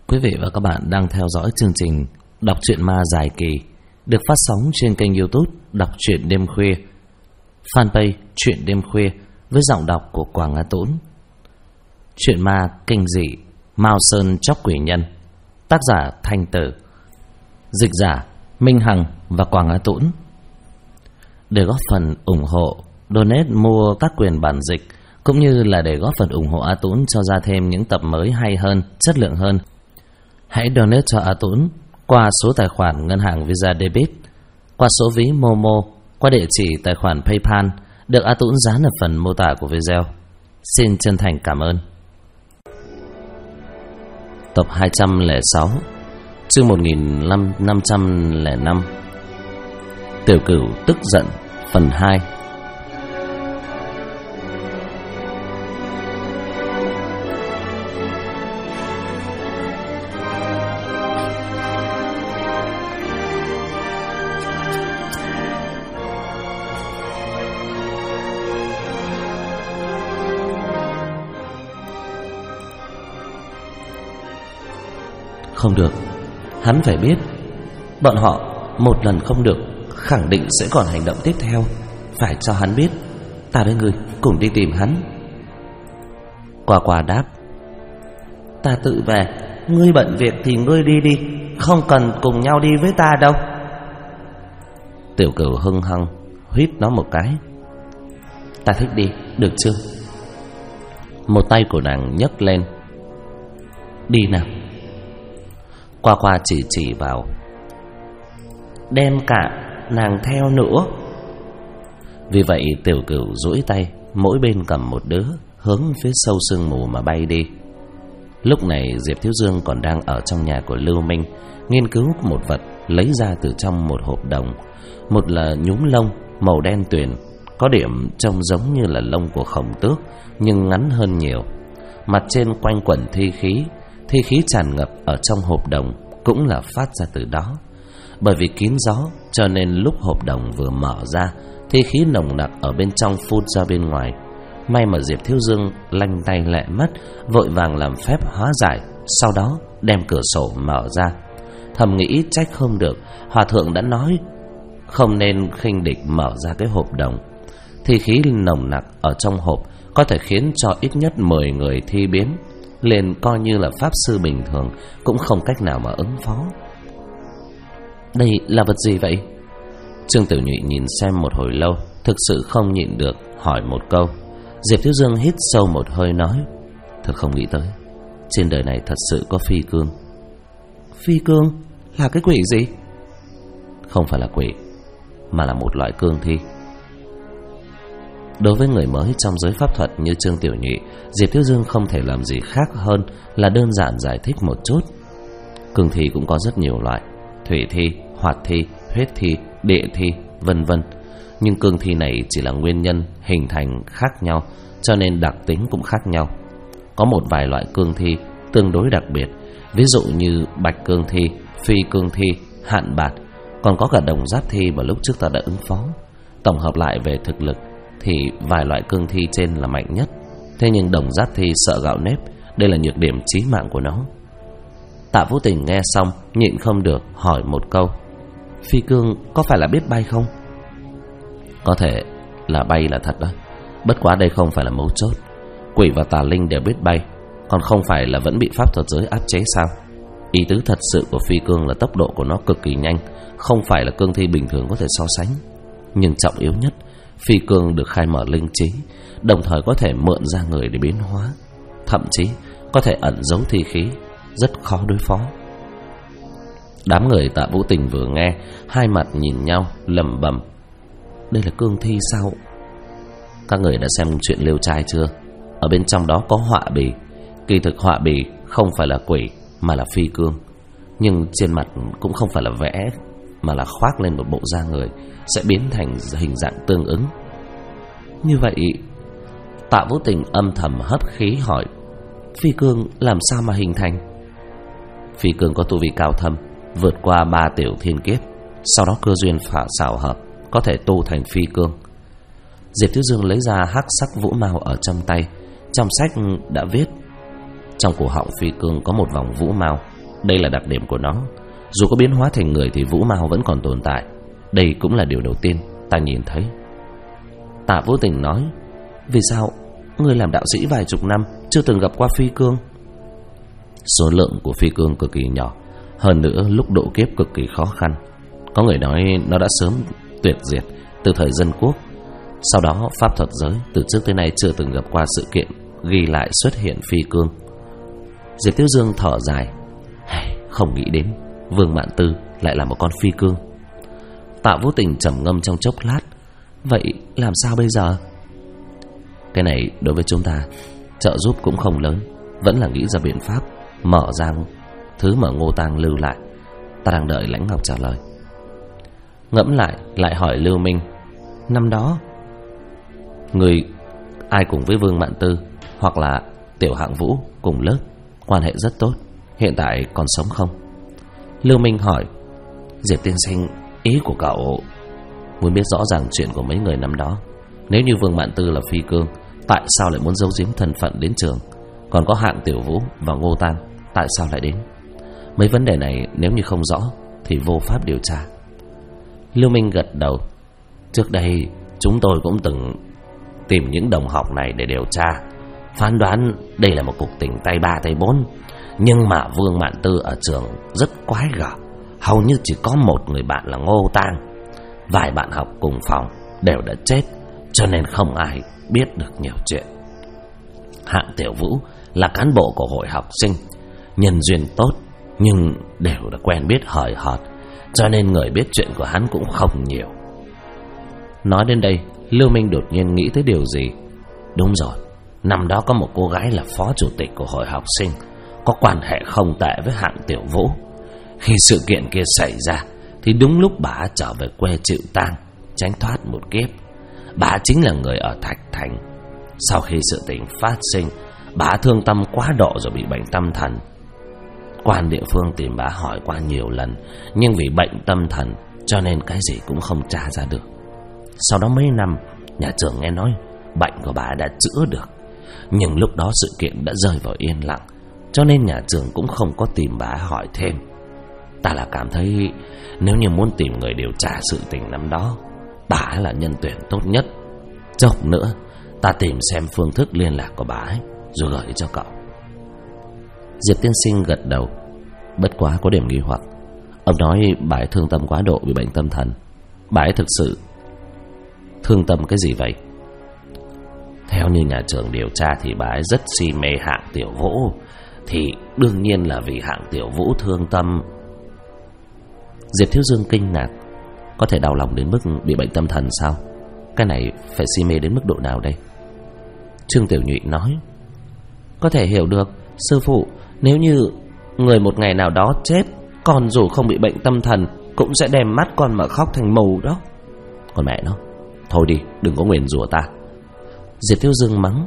Quý vị và các bạn đang theo dõi chương trình Đọc truyện ma dài kỳ được phát sóng trên kênh YouTube Đọc truyện đêm khuya, fanpage Truyện đêm khuya với giọng đọc của Quảng Á Tũng. Truyện ma kinh dị Mao Sơn Chóc Quỷ Nhân, tác giả Thanh Tử, dịch giả Minh Hằng và Quảng Á Tũng. Để góp phần ủng hộ, donate mua tác quyền bản dịch cũng như là để góp phần ủng hộ A Tũng cho ra thêm những tập mới hay hơn, chất lượng hơn, hãy donate cho A Tũng qua số tài khoản ngân hàng Visa Debit, qua số ví Momo, qua địa chỉ tài khoản PayPal được A Tũng dán ở phần mô tả của video. Xin chân thành cảm ơn. Tập 206, chương 1505, Tiểu Cửu tức giận, phần 2. Không được, hắn phải biết. Bọn họ một lần không được, khẳng định sẽ còn hành động tiếp theo. Phải cho hắn biết. Ta với ngươi cùng đi tìm hắn. Quả đáp: Ta tự về, ngươi bận việc thì ngươi đi đi, không cần cùng nhau đi với ta đâu. Tiểu Cửu hưng hăng huýt nó một cái: Ta thích đi, được chưa? Một tay của nàng nhấc lên: Đi nào. Qua chỉ vào: Đem cả nàng theo nữa. Vì vậy Tiểu Cửu duỗi tay, mỗi bên cầm một đứa, hướng phía sâu sương mù mà bay đi. Lúc này Diệp Thiếu Dương còn đang ở trong nhà của Lưu Minh, nghiên cứu một vật lấy ra từ trong một hộp đồng. Một là nhúm lông màu đen tuyền, có điểm trông giống như là lông của khổng tước nhưng ngắn hơn nhiều. Mặt trên quanh quẩn thi khí tràn ngập ở trong hộp đồng cũng là phát ra từ đó. Bởi vì kín gió cho nên lúc hộp đồng vừa mở ra, thi khí nồng nặc ở bên trong phun ra bên ngoài. May mà Diệp Thiếu Dương lanh tay lẹ mắt, vội vàng làm phép hóa giải, sau đó đem cửa sổ mở ra. Thầm nghĩ trách không được, hòa thượng đã nói không nên khinh địch mở ra cái hộp đồng. Thi khí nồng nặc ở trong hộp có thể khiến cho ít nhất 10 người thi biến, liền coi như là pháp sư bình thường cũng không cách nào mà ứng phó. Đây là vật gì vậy? Trương Tiểu Nhụy nhìn xem một hồi lâu, thực sự không nhịn được hỏi một câu. Diệp Thiếu Dương hít sâu một hơi nói: Thật không nghĩ tới, trên đời này thật sự có phi cương. Phi cương là cái quỷ gì? Không phải là quỷ, mà là một loại cương thi. Đối với người mới trong giới pháp thuật như Trương Tiểu Nhụy, Diệp Thiếu Dương không thể làm gì khác hơn là đơn giản giải thích một chút. Cương thi cũng có rất nhiều loại: thủy thi, hoạt thi, huyết thi, địa thi, vân vân. Nhưng cương thi này chỉ là nguyên nhân hình thành khác nhau, cho nên đặc tính cũng khác nhau. Có một vài loại cương thi tương đối đặc biệt, ví dụ như bạch cương thi, phi cương thi, hạn bạt, còn có cả đồng giáp thi mà lúc trước ta đã ứng phó. Tổng hợp lại về thực lực thì vài loại cương thi trên là mạnh nhất. Thế nhưng đồng giáp thi sợ gạo nếp, đây là nhược điểm chí mạng của nó. Tạ Vũ Tình nghe xong nhịn không được hỏi một câu: Phi cương có phải là biết bay không? Có thể là bay là thật đó, bất quá đây không phải là mấu chốt. Quỷ và tà linh đều biết bay, còn không phải là vẫn bị pháp thuật giới áp chế sao? Ý tứ thật sự của phi cương là tốc độ của nó cực kỳ nhanh, không phải là cương thi bình thường có thể so sánh. Nhưng trọng yếu nhất, phi cương được khai mở linh trí, đồng thời có thể mượn ra người để biến hóa, thậm chí có thể ẩn giấu thi khí, rất khó đối phó. Đám người Tạ Vũ Tình vừa nghe, hai mặt nhìn nhau lẩm bẩm: Đây là cương thi sao? Các người đã xem chuyện Liêu Trai chưa? Ở bên trong đó có họa bì. Kỳ thực họa bì không phải là quỷ mà là phi cương, nhưng trên mặt cũng không phải là vẽ, mà là khoác lên một bộ da người, sẽ biến thành hình dạng tương ứng. Như vậy, Tạ Vũ Tình âm thầm hấp khí hỏi: Phi cương làm sao mà hình thành? Phi cương có tu vi cao thâm, vượt qua 3 tiểu thiên kiếp, sau đó cơ duyên xảo hợp có thể tu thành phi cương. Diệp Thiếu Dương lấy ra hắc sắc vũ mao ở trong tay. Trong sách đã viết, trong cổ họng phi cương có một vòng vũ mao, Đây là đặc điểm của nó. Dù có biến hóa thành người thì vũ mao vẫn còn tồn tại. Đây cũng là điều đầu tiên ta nhìn thấy. Tạ Vũ Tình nói: Vì sao ngươi làm đạo sĩ vài chục năm chưa từng gặp qua phi cương? Số lượng của phi cương cực kỳ nhỏ, hơn nữa lúc độ kiếp cực kỳ khó khăn. Có người nói nó đã sớm tuyệt diệt từ thời dân quốc. Sau đó pháp thuật giới từ trước tới nay chưa từng gặp qua sự kiện ghi lại xuất hiện phi cương. Diệp Thiếu Dương thở dài: Không nghĩ đến Vương Mạn Tư lại là một con phi cương. Tạ Vũ Tình trầm ngâm trong chốc lát: Vậy làm sao bây giờ? Cái này đối với chúng ta trợ giúp cũng không lớn, vẫn là nghĩ ra biện pháp mở ra thứ mà Ngô Tang lưu lại. Ta đang đợi Lãnh Ngọc trả lời. Ngẫm lại hỏi Lưu Minh: Năm đó người ai cùng với Vương Mạn Tư hoặc là Tiểu Hạng Vũ cùng lớp, quan hệ rất tốt, hiện tại còn sống không? Lưu Minh hỏi: Diệp tiên sinh, ý của cậu muốn biết rõ ràng chuyện của mấy người năm đó. Nếu như Vương Mạn Tư là phi cương, tại sao lại muốn giấu giếm thân phận đến trường? Còn có Hạng Tiểu Vũ và Ngô Tang, tại sao lại đến? Mấy vấn đề này nếu như không rõ thì vô pháp điều tra. Lưu Minh gật đầu: Trước đây chúng tôi cũng từng tìm những đồng học này để điều tra, phán đoán đây là một cuộc tình tay ba tay bốn. Nhưng mà Vương Mạn Tư ở trường rất quái gở, hầu như chỉ có một người bạn là Ngô Tang. Vài bạn học cùng phòng đều đã chết, cho nên không ai biết được nhiều chuyện. Hạng Tiểu Vũ là cán bộ của hội học sinh, nhân duyên tốt, nhưng đều đã quen biết hời hợt, cho nên người biết chuyện của hắn cũng không nhiều. Nói đến đây, Lưu Minh đột nhiên nghĩ tới điều gì. Đúng rồi, năm đó có một cô gái là phó chủ tịch của hội học sinh, có quan hệ không tệ với Hạng Tiểu Vũ. Khi sự kiện kia xảy ra thì đúng lúc bà trở về quê chịu tang, tránh thoát một kiếp. Bà chính là người ở Thạch Thành. Sau khi sự tình phát sinh, bà thương tâm quá độ rồi bị bệnh tâm thần. Quan địa phương tìm bà hỏi qua nhiều lần, nhưng vì bệnh tâm thần cho nên cái gì cũng không tra ra được. Sau đó mấy năm, nhà trường nghe nói bệnh của bà đã chữa được, nhưng lúc đó sự kiện đã rơi vào yên lặng, cho nên nhà trường cũng không có tìm bà hỏi thêm. Ta là cảm thấy nếu như muốn tìm người điều tra sự tình năm đó, bà là nhân tuyển tốt nhất. Chốc nữa ta tìm xem phương thức liên lạc của bà ấy rồi gửi cho cậu. Diệp tiên sinh gật đầu. Bất quá có điểm nghi hoặc. Ông nói bà ấy thương tâm quá độ, bị bệnh tâm thần. Bà ấy thực sự thương tâm cái gì vậy? Theo như nhà trường điều tra thì bà ấy rất si mê Hạng Tiểu Vũ, thì đương nhiên là vì Hạng Tiểu Vũ thương tâm. Diệp Thiếu Dương kinh ngạc. Có thể đau lòng đến mức bị bệnh tâm thần sao? Cái này phải si mê đến mức độ nào đây? Trương Tiểu Nhụy nói: Có thể hiểu được, sư phụ. Nếu như người một ngày nào đó chết, còn dù không bị bệnh tâm thần cũng sẽ đem mắt con mà khóc thành mù đó. Còn mẹ nó, thôi đi, đừng có nguyền rủa ta. Diệp Thiếu Dương mắng.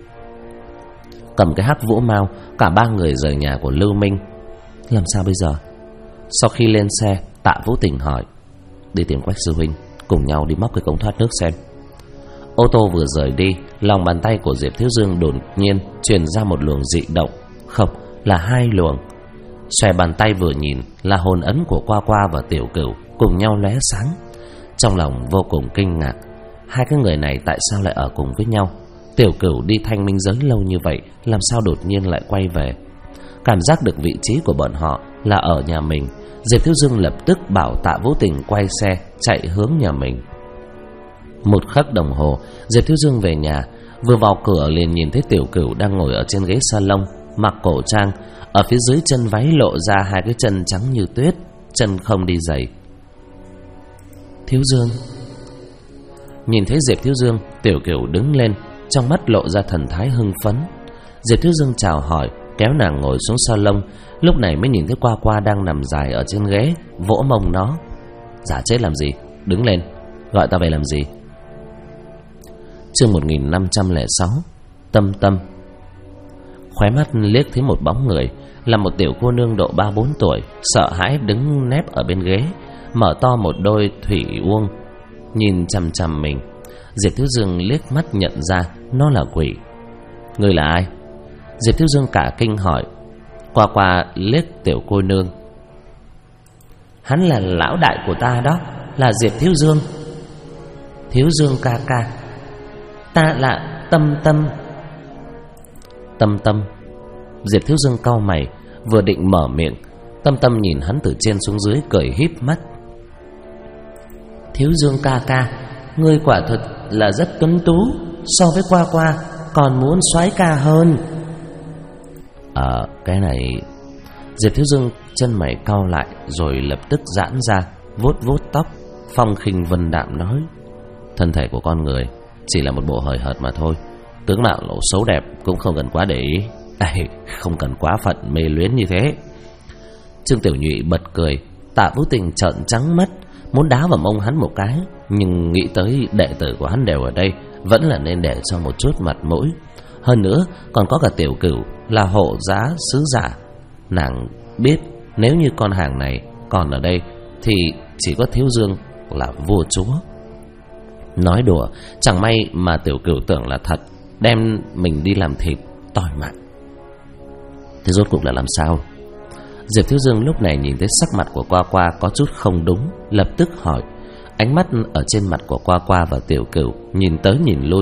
Cầm cái hắc vũ mao, cả ba người rời nhà của Lưu Minh. Làm sao bây giờ? Sau khi lên xe, Tạ Vũ Tình hỏi: Đi tìm Quách sư huynh, cùng nhau đi móc cái cống thoát nước xem. Ô tô vừa rời đi, lòng bàn tay của Diệp Thiếu Dương đột nhiên truyền ra một luồng dị động. Không, là hai luồng. Xòe bàn tay vừa nhìn là hồn ấn của Qua Qua và Tiểu Cửu cùng nhau lóe sáng. Trong lòng vô cùng kinh ngạc, hai cái người này tại sao lại ở cùng với nhau? Tiểu Cửu đi thanh minh giới lâu như vậy, làm sao đột nhiên lại quay về? Cảm giác được vị trí của bọn họ là ở nhà mình, Diệp Thiếu Dương lập tức bảo Tạ Vũ Tình quay xe chạy hướng nhà mình. Một khắc đồng hồ, Diệp Thiếu Dương về nhà. Vừa vào cửa liền nhìn thấy Tiểu Cửu đang ngồi ở trên ghế salon, mặc cổ trang. Ở phía dưới chân váy lộ ra hai cái chân trắng như tuyết, chân không đi giày. Thiếu Dương. Nhìn thấy Diệp Thiếu Dương, Tiểu Cửu đứng lên, trong mắt lộ ra thần thái hưng phấn. Diệp Thiếu Dương chào hỏi, kéo nàng ngồi xuống salon. Lúc này mới nhìn thấy Qua Qua đang nằm dài ở trên ghế, vỗ mông nó. Giả chết làm gì? Đứng lên, gọi ta về làm gì? Chương 1506. Tâm Tâm. Khóe mắt liếc thấy một bóng người, là một tiểu cô nương độ 3-4 tuổi, sợ hãi đứng nép ở bên ghế, mở to một đôi thủy uông nhìn chằm chằm mình. Diệp Thiếu Dương liếc mắt nhận ra nó là quỷ. Ngươi là ai? Diệp Thiếu Dương cả kinh hỏi. Qua Qua liếc Tiểu cô nương. Hắn là lão đại của ta đó, là Diệp Thiếu Dương. Thiếu Dương ca ca. Ta là Tâm Tâm. Tâm Tâm. Diệp Thiếu Dương cau mày, vừa định mở miệng, Tâm Tâm nhìn hắn từ trên xuống dưới, cười híp mắt. Thiếu Dương ca ca, ngươi quả thật là rất tuấn tú, so với Qua Qua còn muốn soái ca hơn. Cái này... Diệp Thiếu Dương chân mày cau lại, rồi lập tức giãn ra, vuốt vuốt tóc, phong khinh vân đạm nói: thân thể của con người chỉ là một bộ hời hợt mà thôi, tướng mạo lộ xấu đẹp cũng không cần quá để ý. Không cần quá phận mê luyến như thế. Trương Tiểu Nhụy bật cười. Tạ Vũ Tình trợn trắng mắt, muốn đá vào mông hắn một cái, nhưng nghĩ tới đệ tử của hắn đều ở đây, vẫn là nên để cho một chút mặt mũi. Hơn nữa còn có cả Tiểu Cửu là hộ giá sứ giả. Nàng biết nếu như con hàng này còn ở đây thì chỉ có Thiếu Dương là vua chúa. Nói đùa, chẳng may mà Tiểu Cửu tưởng là thật, đem mình đi làm thịt, toi mạng. Thế rốt cuộc là làm sao? Diệp Thiếu Dương lúc này nhìn thấy sắc mặt của Qua Qua có chút không đúng, lập tức hỏi. Ánh mắt ở trên mặt của Qua Qua và Tiểu Cửu nhìn tới nhìn lui.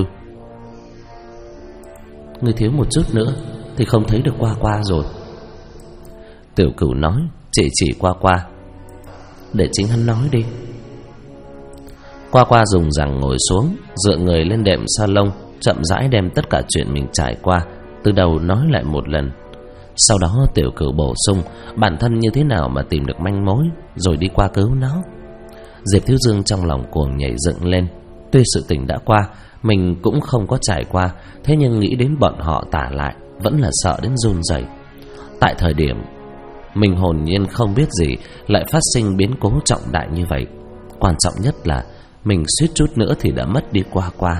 Ngươi thiếu một chút nữa thì không thấy được Qua Qua rồi. Tiểu Cửu nói, chỉ Qua Qua. Để chính hắn nói đi. Qua Qua dùng rằng ngồi xuống, dựa người lên đệm salon, chậm rãi đem tất cả chuyện mình trải qua từ đầu nói lại một lần. Sau đó Tiểu Cửu bổ sung bản thân như thế nào mà tìm được manh mối, rồi đi qua cứu nó. Diệp Thiếu Dương trong lòng cuồng nhảy dựng lên. Tuy sự tình đã qua, mình cũng không có trải qua, thế nhưng nghĩ đến bọn họ tả lại, vẫn là sợ đến run rẩy. Tại thời điểm mình hồn nhiên không biết gì, lại phát sinh biến cố trọng đại như vậy. Quan trọng nhất là mình suýt chút nữa thì đã mất đi Qua Qua.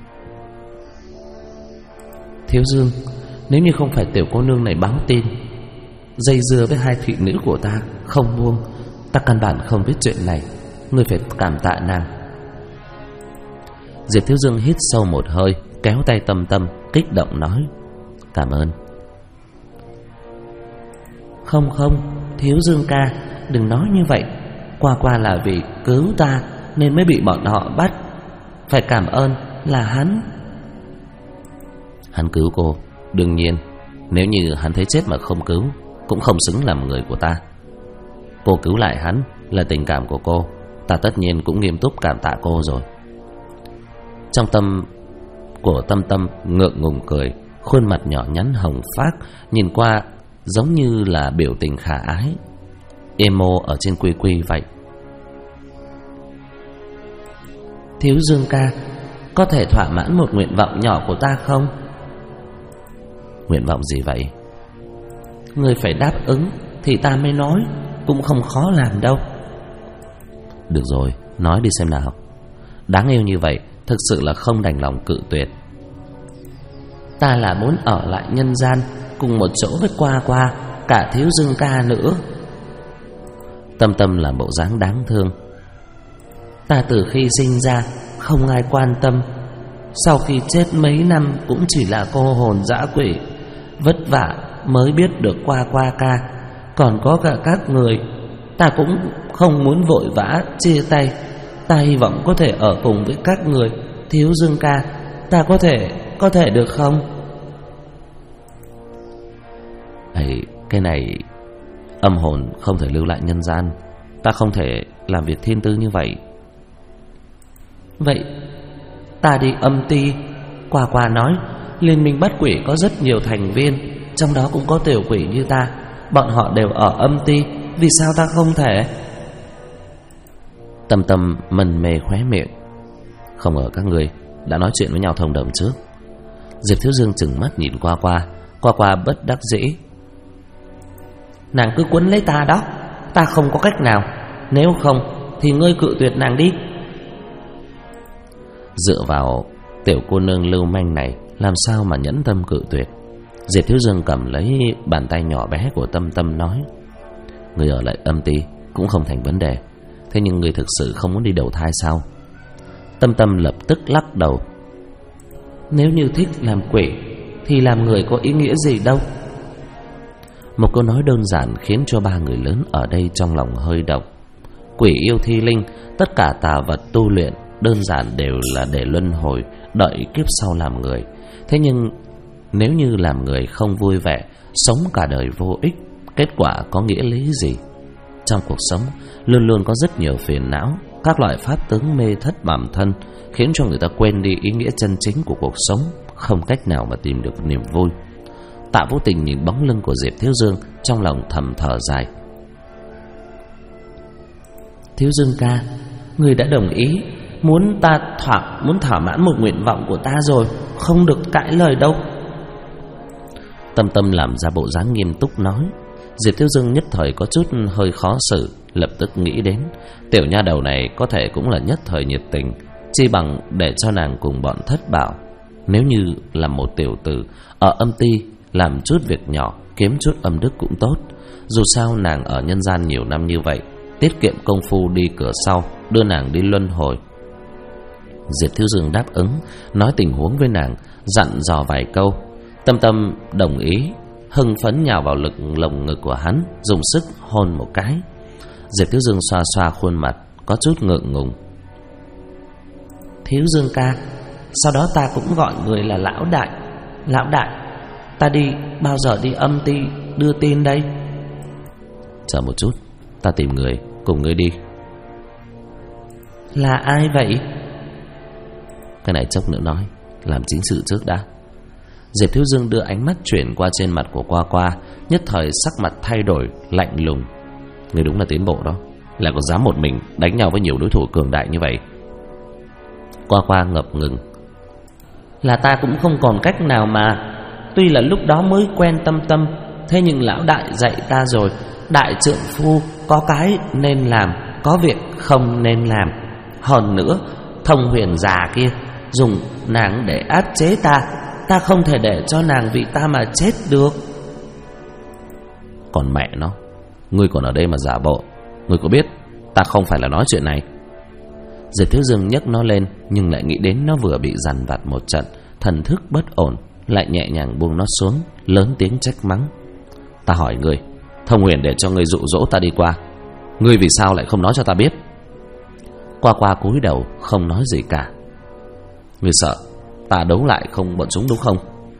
Thiếu Dương, nếu như không phải Tiểu cô nương này báo tin, dây dưa với hai thị nữ của ta không buông, ta căn bản không biết chuyện này. Ngươi phải cảm tạ nàng. Diệp Thiếu Dương hít sâu một hơi, kéo tay Tâm Tâm, kích động nói: cảm ơn. Không, Thiếu Dương ca, đừng nói như vậy. Qua Qua là vì cứu ta nên mới bị bọn họ bắt, phải cảm ơn là hắn. Hắn cứu cô, đương nhiên, nếu như hắn thấy chết mà không cứu, cũng không xứng làm người của ta. Cô cứu lại hắn là tình cảm của cô, ta tất nhiên cũng nghiêm túc cảm tạ cô rồi. Trong tâm của Tâm Tâm ngượng ngùng cười, khuôn mặt nhỏ nhắn hồng phác, nhìn qua giống như là biểu tình khả ái, emo ở trên quy quy vậy. Thiếu Dương ca, có thể thỏa mãn một nguyện vọng nhỏ của ta không? Nguyện vọng gì vậy? Ngươi phải đáp ứng thì ta mới nói, cũng không khó làm đâu. Được rồi, nói đi xem nào. Đáng yêu như vậy, thực sự là không đành lòng cự tuyệt. Ta là muốn ở lại nhân gian, cùng một chỗ với Qua Qua, cả Thiếu Dương ca nữa. Tâm Tâm là bộ dáng đáng thương. Ta từ khi sinh ra không ai quan tâm, sau khi chết mấy năm cũng chỉ là cô hồn dã quỷ, vất vả mới biết được Qua Qua ca, còn có cả các người. Ta cũng không muốn vội vã chia tay. Ta hy vọng có thể ở cùng với các người. Thiếu Dương ca, ta có thể được không? Cái này âm hồn không thể lưu lại nhân gian, ta không thể làm việc thiên tư như vậy. Vậy ta đi âm ti. Qua Qua nói Liên minh bắt quỷ có rất nhiều thành viên, trong đó cũng có tiểu quỷ như ta. Bọn họ đều ở âm ti, vì sao ta không thể? Tâm Tâm mân mê khóe miệng. Không ngờ các người đã nói chuyện với nhau thông đồng trước. Diệp Thiếu Dương chừng mắt nhìn Qua Qua. Qua Qua bất đắc dĩ. Nàng cứ quấn lấy ta đó, ta không có cách nào. Nếu không thì ngươi cự tuyệt nàng đi. Dựa vào tiểu cô nương lưu manh này, làm sao mà nhẫn tâm cự tuyệt. Diệp Thiếu Dương cầm lấy bàn tay nhỏ bé của Tâm Tâm nói: người ở lại âm ti cũng không thành vấn đề, thế nhưng người thực sự không muốn đi đầu thai sao? Tâm Tâm lập tức lắc đầu. Nếu như thích làm quỷ thì làm người có ý nghĩa gì đâu. Một câu nói đơn giản khiến cho ba người lớn ở đây trong lòng hơi động. Quỷ yêu thi linh, tất cả tà vật tu luyện đơn giản đều là để luân hồi, đợi kiếp sau làm người. Thế nhưng nếu như làm người không vui vẻ, sống cả đời vô ích, kết quả có nghĩa lý gì? Trong cuộc sống luôn luôn có rất nhiều phiền não, các loại pháp tướng mê thất bản thân, khiến cho người ta quên đi ý nghĩa chân chính của cuộc sống, không cách nào mà tìm được niềm vui. Tạ Vô Tình nhìn bóng lưng của Diệp Thiếu Dương, trong lòng thầm thở dài. Thiếu Dương ca, người đã đồng ý, muốn thỏa mãn một nguyện vọng của ta rồi, không được cãi lời đâu. Tâm Tâm làm ra bộ dáng nghiêm túc nói. Diệp Thiếu Dương nhất thời có chút hơi khó xử, lập tức nghĩ đến tiểu nha đầu này có thể cũng là nhất thời nhiệt tình, chi bằng để cho nàng cùng bọn Thất Bảo. Nếu như là một tiểu tử ở âm ty làm chút việc nhỏ, kiếm chút âm đức cũng tốt. Dù sao nàng ở nhân gian nhiều năm như vậy, tiết kiệm công phu đi cửa sau, đưa nàng đi luân hồi. Diệp Thiếu Dương đáp ứng, nói tình huống với nàng, dặn dò vài câu. Tâm Tâm đồng ý, hưng phấn nhào vào lồng ngực của hắn, dùng sức hôn một cái. Diệp Thiếu Dương xoa xoa khuôn mặt, có chút ngượng ngùng. Thiếu Dương ca, sau đó ta cũng gọi người là Lão Đại. Lão Đại, ta đi bao giờ đi âm ty đưa tin đây? Chờ một chút, ta tìm người cùng ngươi đi. Là ai vậy? Cái này chốc nữa nói, làm chính sự trước đã. Diệp Thiếu Dương đưa ánh mắt chuyển qua trên mặt của Qua Qua, nhất thời sắc mặt thay đổi, lạnh lùng. Ngươi đúng là tiến bộ đó, lại còn dám một mình đánh nhau với nhiều đối thủ cường đại như vậy. Qua Qua ngập ngừng. Là ta cũng không còn cách nào mà. Tuy là lúc đó mới quen Tâm Tâm, thế nhưng Lão Đại dạy ta rồi, đại trượng phu có cái nên làm, có việc không nên làm. Hơn nữa, Thông Huyền già kia dùng nàng để áp chế ta, ta không thể để cho nàng vì ta mà chết được. Còn mẹ nó, ngươi còn ở đây mà giả bộ. Ngươi có biết ta không phải là nói chuyện này? Diệp Thiếu Dương nhấc nó lên, nhưng lại nghĩ đến nó vừa bị dằn vặt một trận, thần thức bất ổn, lại nhẹ nhàng buông nó xuống, lớn tiếng trách mắng. Ta hỏi ngươi, Thông Huyền để cho ngươi dụ dỗ ta đi qua, ngươi vì sao lại không nói cho ta biết? Qua Qua cúi đầu không nói gì cả. Ngươi sợ ta đấu lại không bọn chúng đúng không?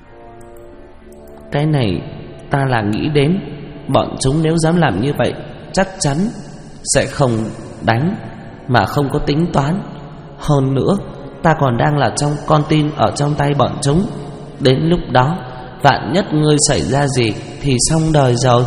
Cái này ta là nghĩ đến, bọn chúng nếu dám làm như vậy chắc chắn sẽ không đánh mà không có tính toán. Hơn nữa, ta còn đang là trong con tin ở trong tay bọn chúng. Đến lúc đó, vạn nhất ngươi xảy ra gì thì xong đời rồi.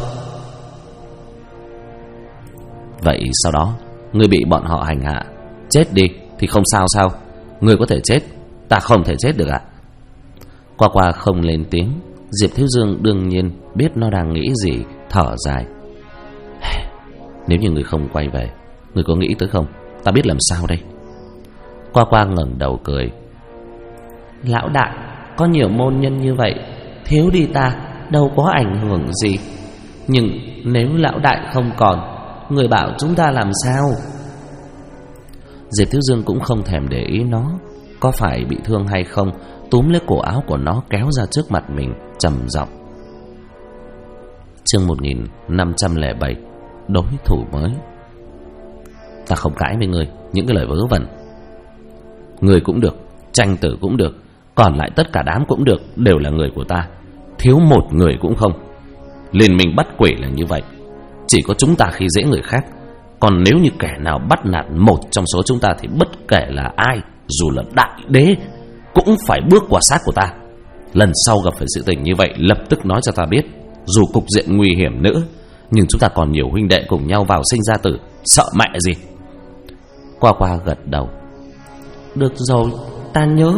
Vậy sau đó ngươi bị bọn họ hành hạ, chết đi thì không sao sao? Ngươi có thể chết, ta không thể chết được à? Qua Qua không lên tiếng. Diệp Thiếu Dương đương nhiên biết nó đang nghĩ gì, thở dài. Nếu như ngươi không quay về, ngươi có nghĩ tới không? Ta biết làm sao đây? Qua Qua ngẩng đầu cười. Lão Đại, có nhiều môn nhân như vậy, thiếu đi ta đâu có ảnh hưởng gì. Nhưng nếu Lão Đại không còn, người bảo chúng ta làm sao? Diệp Thiếu Dương cũng không thèm để ý nó có phải bị thương hay không, túm lấy cổ áo của nó kéo ra trước mặt mình, trầm giọng. Chương 1507, đối thủ mới. Ta không cãi với ngươi những cái lời vớ vẩn. Ngươi cũng được, Tranh Tử cũng được, còn lại tất cả đám cũng được, đều là người của ta, thiếu một người cũng không. Liên minh bắt quỷ là như vậy, chỉ có chúng ta khi dễ người khác. Còn nếu như kẻ nào bắt nạt một trong số chúng ta thì bất kể là ai, dù là đại đế, cũng phải bước qua xác của ta. Lần sau gặp phải sự tình như vậy, lập tức nói cho ta biết. Dù cục diện nguy hiểm nữa, nhưng chúng ta còn nhiều huynh đệ cùng nhau vào sinh ra tử, sợ mẹ gì. Qua Qua gật đầu. Được rồi, ta nhớ.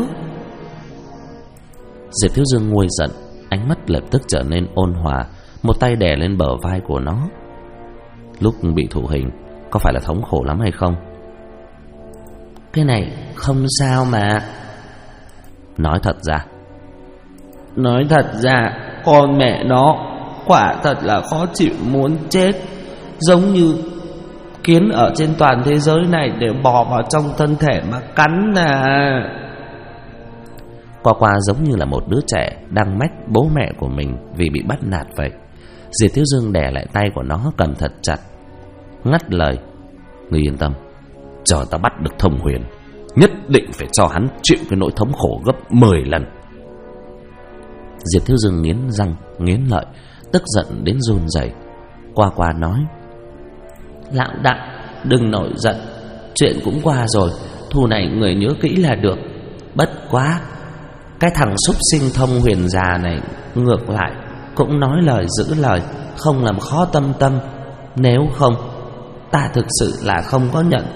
Diệp Thiếu Dương nguôi giận, ánh mắt lập tức trở nên ôn hòa, một tay đè lên bờ vai của nó. Lúc bị thụ hình, có phải là thống khổ lắm hay không? Cái này không sao mà. Nói thật ra. Nói thật ra, con mẹ nó quả thật là khó chịu muốn chết. Giống như kiến ở trên toàn thế giới này đều bò vào trong thân thể mà cắn à. Qua Qua giống như là một đứa trẻ đang mách bố mẹ của mình vì bị bắt nạt vậy. Diệp Thiếu Dương đè lại tay của nó cầm thật chặt, ngắt lời: "Ngươi yên tâm, chờ ta bắt được Thông Huyền, nhất định phải cho hắn chịu cái nỗi thống khổ gấp 10 lần." Diệp Thiếu Dương nghiến răng nghiến lợi, tức giận đến run rẩy. Qua Qua nói: "Lão đại, đừng nổi giận, chuyện cũng qua rồi, thù này người nhớ kỹ là được. Bất quá cái thằng súc sinh Thông Huyền già này ngược lại cũng nói lời giữ lời, không làm khó Tâm Tâm. Nếu không, ta thực sự là không có nhận."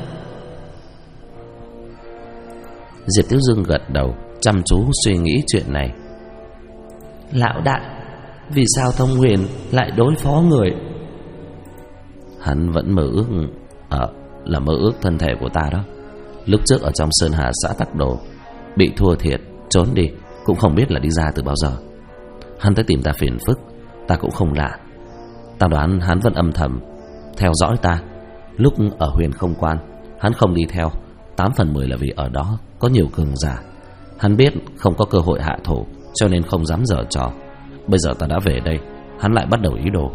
Diệp Thiếu Dương gật đầu, chăm chú suy nghĩ chuyện này. "Lão đại, vì sao Thông Huyền lại đối phó người?" "Hắn vẫn mơ ước là mơ ước thân thể của ta đó. Lúc trước ở trong Sơn Hà xã Tắc Đồ, bị thua thiệt trốn đi, cũng không biết là đi ra từ bao giờ. Hắn tới tìm ta phiền phức, ta cũng không lạ. Ta đoán hắn vẫn âm thầm theo dõi ta. Lúc ở Huyền Không Quan, hắn không đi theo, 8 phần 10 là vì ở đó có nhiều cường giả. Hắn biết không có cơ hội hạ thủ, cho nên không dám giở trò. Bây giờ ta đã về đây, hắn lại bắt đầu ý đồ."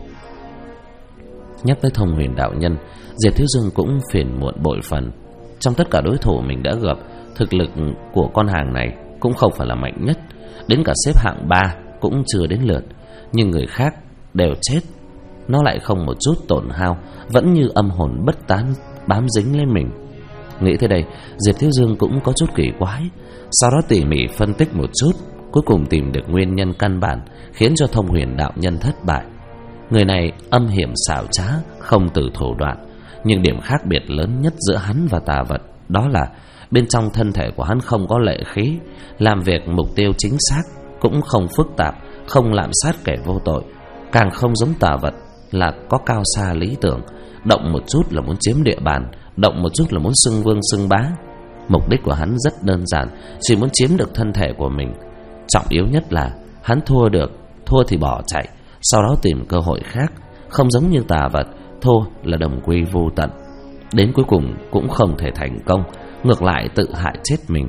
Nhắc tới Thông Huyền đạo nhân, Diệp Thiếu Dương cũng phiền muộn bội phần. Trong tất cả đối thủ mình đã gặp, thực lực của con hàng này cũng không phải là mạnh nhất, đến cả xếp hạng 3 cũng chưa đến lượt. Nhưng người khác đều chết, nó lại không một chút tổn hao, vẫn như âm hồn bất tán bám dính lên mình. Nghĩ tới đây, Diệp Thiếu Dương cũng có chút kỳ quái. Sau đó tỉ mỉ phân tích một chút, cuối cùng tìm được nguyên nhân căn bản khiến cho Thông Huyền đạo nhân thất bại. Người này âm hiểm xảo trá, không từ thủ đoạn. Nhưng điểm khác biệt lớn nhất giữa hắn và tà vật, đó là bên trong thân thể của hắn không có lệ khí, làm việc mục tiêu chính xác, cũng không phức tạp, không lạm sát kẻ vô tội, càng không giống tà vật là có cao xa lý tưởng, động một chút là muốn chiếm địa bàn, động một chút là muốn xưng vương xưng bá. Mục đích của hắn rất đơn giản, chỉ muốn chiếm được thân thể của mình. Trọng yếu nhất là hắn thua thì bỏ chạy, sau đó tìm cơ hội khác. Không giống như tà vật, thua là đồng quy vô tận, đến cuối cùng cũng không thể thành công, ngược lại tự hại chết mình.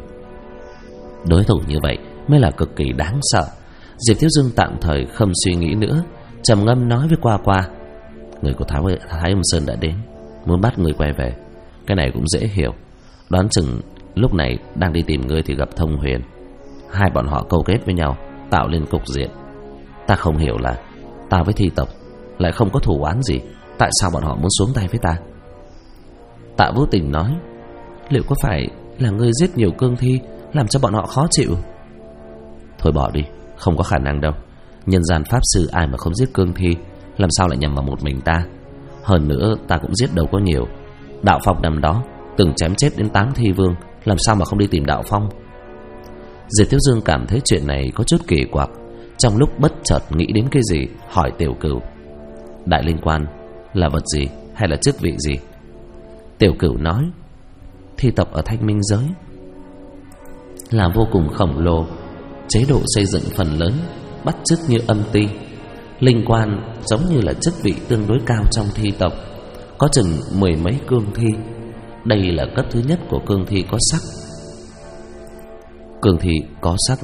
Đối thủ như vậy mới là cực kỳ đáng sợ. Diệp Thiếu Dương tạm thời không suy nghĩ nữa, trầm ngâm nói với Qua Qua: "Người của Thái Âm Sơn đã đến, muốn bắt người quay về. Cái này cũng dễ hiểu, đoán chừng lúc này đang đi tìm ngươi thì gặp Thông Huyền. Hai bọn họ câu kết với nhau, tạo lên cục diện. Ta không hiểu là ta với Thi tộc lại không có thù oán gì, tại sao bọn họ muốn xuống tay với ta?" Tạ Vũ Tình nói: "Liệu có phải là ngươi giết nhiều cương thi làm cho bọn họ khó chịu?" "Thôi bỏ đi, không có khả năng đâu. Nhân gian pháp sư ai mà không giết cương thi, làm sao lại nhằm vào một mình ta? Hơn nữa ta cũng giết đâu có nhiều. Đạo Phong năm đó từng chém chết đến 8 thi vương, làm sao mà không đi tìm Đạo Phong?" Diệp Thiếu Dương cảm thấy chuyện này có chút kỳ quặc, trong lúc bất chợt nghĩ đến cái gì, hỏi Tiểu Cửu: "Đại Linh Quan là vật gì hay là chức vị gì?" Tiểu Cửu nói: "Thi tộc ở Thanh Minh giới là vô cùng khổng lồ, chế độ xây dựng phần lớn bắt chước như âm ti. Linh Quan giống như là chức vị tương đối cao trong thi tộc, có chừng 10 mấy cương thi. Đây là cấp thứ nhất của cương thi có sắc. Cương thi có sắc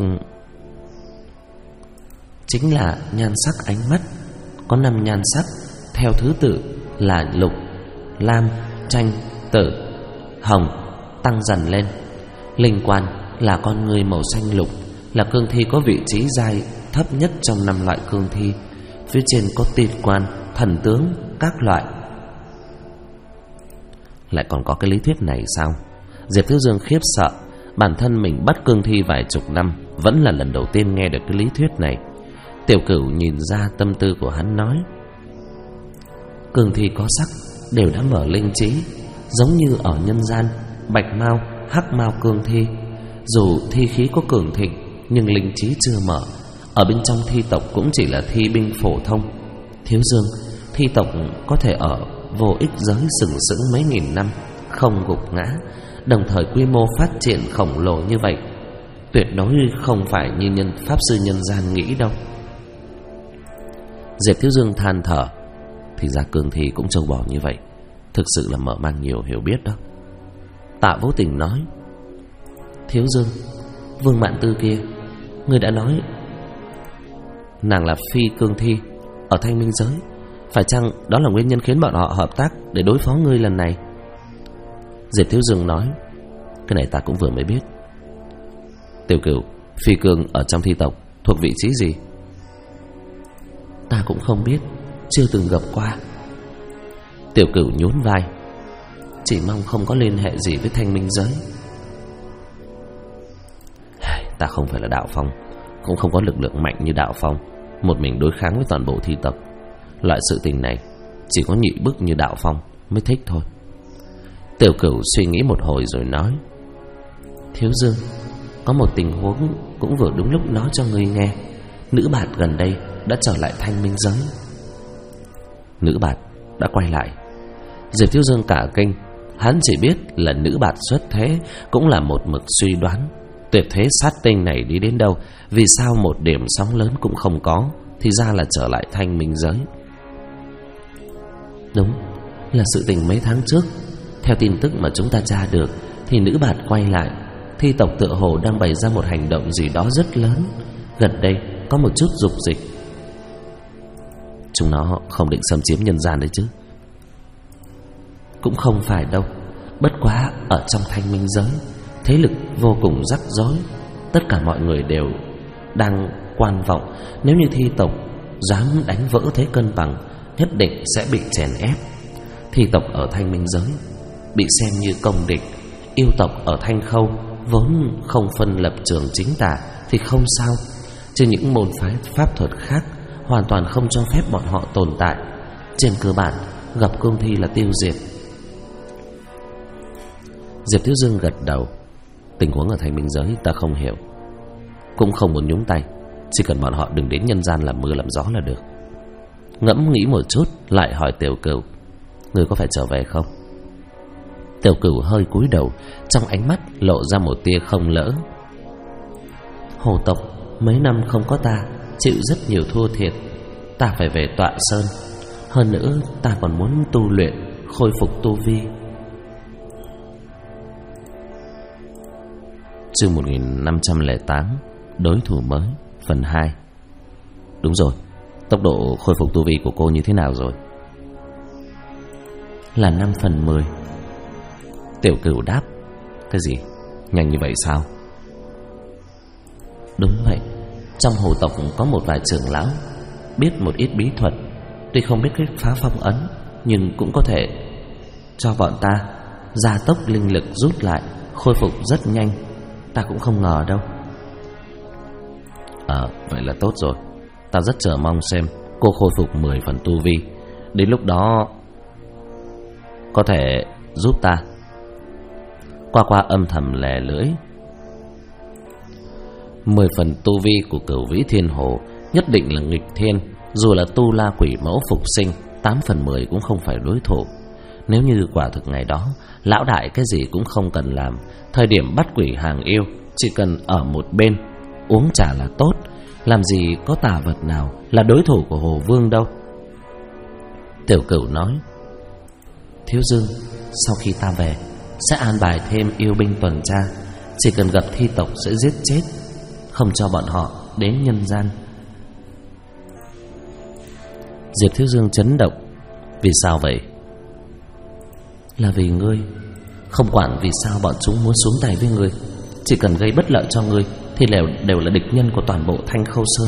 chính là nhan sắc ánh mắt, có 5 nhan sắc theo thứ tự là lục, lam, chanh, tử, hồng, tăng dần lên. Linh Quan là con người màu xanh lục, là cương thi có vị trí giai thấp nhất trong 5 loại cương thi. Phía trên có tiên quan, thần tướng các loại." Lại còn có cái lý thuyết này sao? Diệp Thiếu Dương khiếp sợ, bản thân mình bắt cương thi vài chục năm, vẫn là lần đầu tiên nghe được cái lý thuyết này. Tiểu Cửu nhìn ra tâm tư của hắn nói: "Cương thi có sắc đều đã mở linh trí, giống như ở nhân gian bạch mao, hắc mao cương thi, dù thi khí có cường thịnh nhưng linh trí chưa mở. Ở bên trong thi tộc cũng chỉ là thi binh phổ thông. Thiếu Dương, thi tộc có thể ở vô ích giới sừng sững mấy nghìn năm, không gục ngã, đồng thời quy mô phát triển khổng lồ như vậy, tuyệt đối không phải như pháp sư nhân gian nghĩ đâu." Diệp Thiếu Dương than thở: "Thì ra cương thi cũng trâu bò như vậy, thực sự là mở mang nhiều hiểu biết đó." Tạ Vũ Tình nói: "Thiếu Dương, Vương Mạn Tư kia, ngươi đã nói nàng là phi cương thi, ở Thanh Minh Giới. Phải chăng đó là nguyên nhân khiến bọn họ hợp tác để đối phó ngươi lần này? Diệp Thiếu Dương nói: Cái này ta cũng vừa mới biết. Tiểu Cửu, phi cương ở trong thi tộc thuộc vị trí gì? Ta cũng không biết, chưa từng gặp qua. Tiểu Cửu nhún vai: Chỉ mong không có liên hệ gì với Thanh Minh Giới. Ta không phải là Đạo Phong, cũng không có lực lượng mạnh như Đạo Phong, một mình đối kháng với toàn bộ thi tộc. Loại sự tình này chỉ có nhị bức như Đạo Phong mới thích thôi. Tiểu Cửu suy nghĩ một hồi rồi nói: Thiếu Dương, có một tình huống cũng vừa đúng lúc nói cho ngươi nghe. Nữ bạt gần đây đã trở lại Thanh Minh Giới. Nữ bạt đã quay lại? Diệp Thiếu Dương cả kinh. Hắn chỉ biết là nữ bạt xuất thế, cũng là một mực suy đoán tuyệt thế sát tinh này đi đến đâu, vì sao một điểm sóng lớn cũng không có, thì ra là trở lại Thanh Minh Giới. Đúng, là sự tình mấy tháng trước. Theo tin tức mà chúng ta tra được thì nữ bạt quay lại. Thi tộc tựa hồ đang bày ra một hành động gì đó rất lớn. Gần đây có một chút dục dịch. Chúng nó không định xâm chiếm nhân gian đấy chứ? Cũng không phải đâu. Bất quá ở trong Thanh Minh Giới thế lực vô cùng rắc rối. Tất cả mọi người đều đang quan vọng, nếu như thi tộc dám đánh vỡ thế cân bằng, nhất định sẽ bị chèn ép. Thi tộc ở Thanh Minh Giới bị xem như công địch. Yêu tộc ở Thanh Khâu vốn không phân lập trường chính tà thì không sao, chứ những môn phái pháp thuật khác hoàn toàn không cho phép bọn họ tồn tại. Trên cơ bản gặp cương thi là tiêu diệt. Diệp Thiếu Dương gật đầu. Tình huống ở Thanh Minh Giới ta không hiểu, cũng không muốn nhúng tay, chỉ cần bọn họ đừng đến nhân gian làm mưa làm gió là được. Ngẫm nghĩ một chút lại hỏi Tiểu Cửu: Ngươi có phải trở về không? Tiểu Cửu hơi cúi đầu, trong ánh mắt lộ ra một tia không lỡ. Hồ tộc mấy năm không có ta, chịu rất nhiều thua thiệt. Ta phải về Tọa Sơn. Hơn nữa ta còn muốn tu luyện, khôi phục tu vi. Chương 1508 Đối thủ mới phần 2. Đúng rồi, tốc độ khôi phục tu vi của cô như thế nào rồi? Là 5/10. Tiểu Cửu đáp: Cái gì? Nhanh như vậy sao? Đúng vậy. Trong hồ tộc có một vài trưởng lão biết một ít bí thuật. Tuy không biết cách phá phong ấn, nhưng cũng có thể cho bọn ta gia tốc linh lực rút lại, khôi phục rất nhanh. Ta cũng không ngờ đâu. Vậy là tốt rồi. Ta rất chờ mong xem cô khôi phục 10 phần tu vi. Đến lúc đó có thể giúp ta. Qua âm thầm lè lưỡi. 10 phần tu vi của Cửu Vĩ Thiên Hồ nhất định là nghịch thiên. Dù là tu la quỷ mẫu phục sinh, 8/10 cũng không phải đối thủ. Nếu như quả thực ngày đó lão đại cái gì cũng không cần làm, thời điểm bắt quỷ hàng yêu chỉ cần ở một bên uống trà là tốt. Làm gì có tà vật nào là đối thủ của Hồ Vương đâu. Tiểu Cửu nói: Thiếu Dương, sau khi ta về sẽ an bài thêm yêu binh tuần tra. Chỉ cần gặp thi tộc sẽ giết chết, không cho bọn họ đến nhân gian. Diệp Thiếu Dương chấn động. Vì sao vậy? Là vì ngươi. Không quản vì sao bọn chúng muốn xuống tay với ngươi, chỉ cần gây bất lợi cho ngươi thì đều là địch nhân của toàn bộ Thanh Khâu Sơn.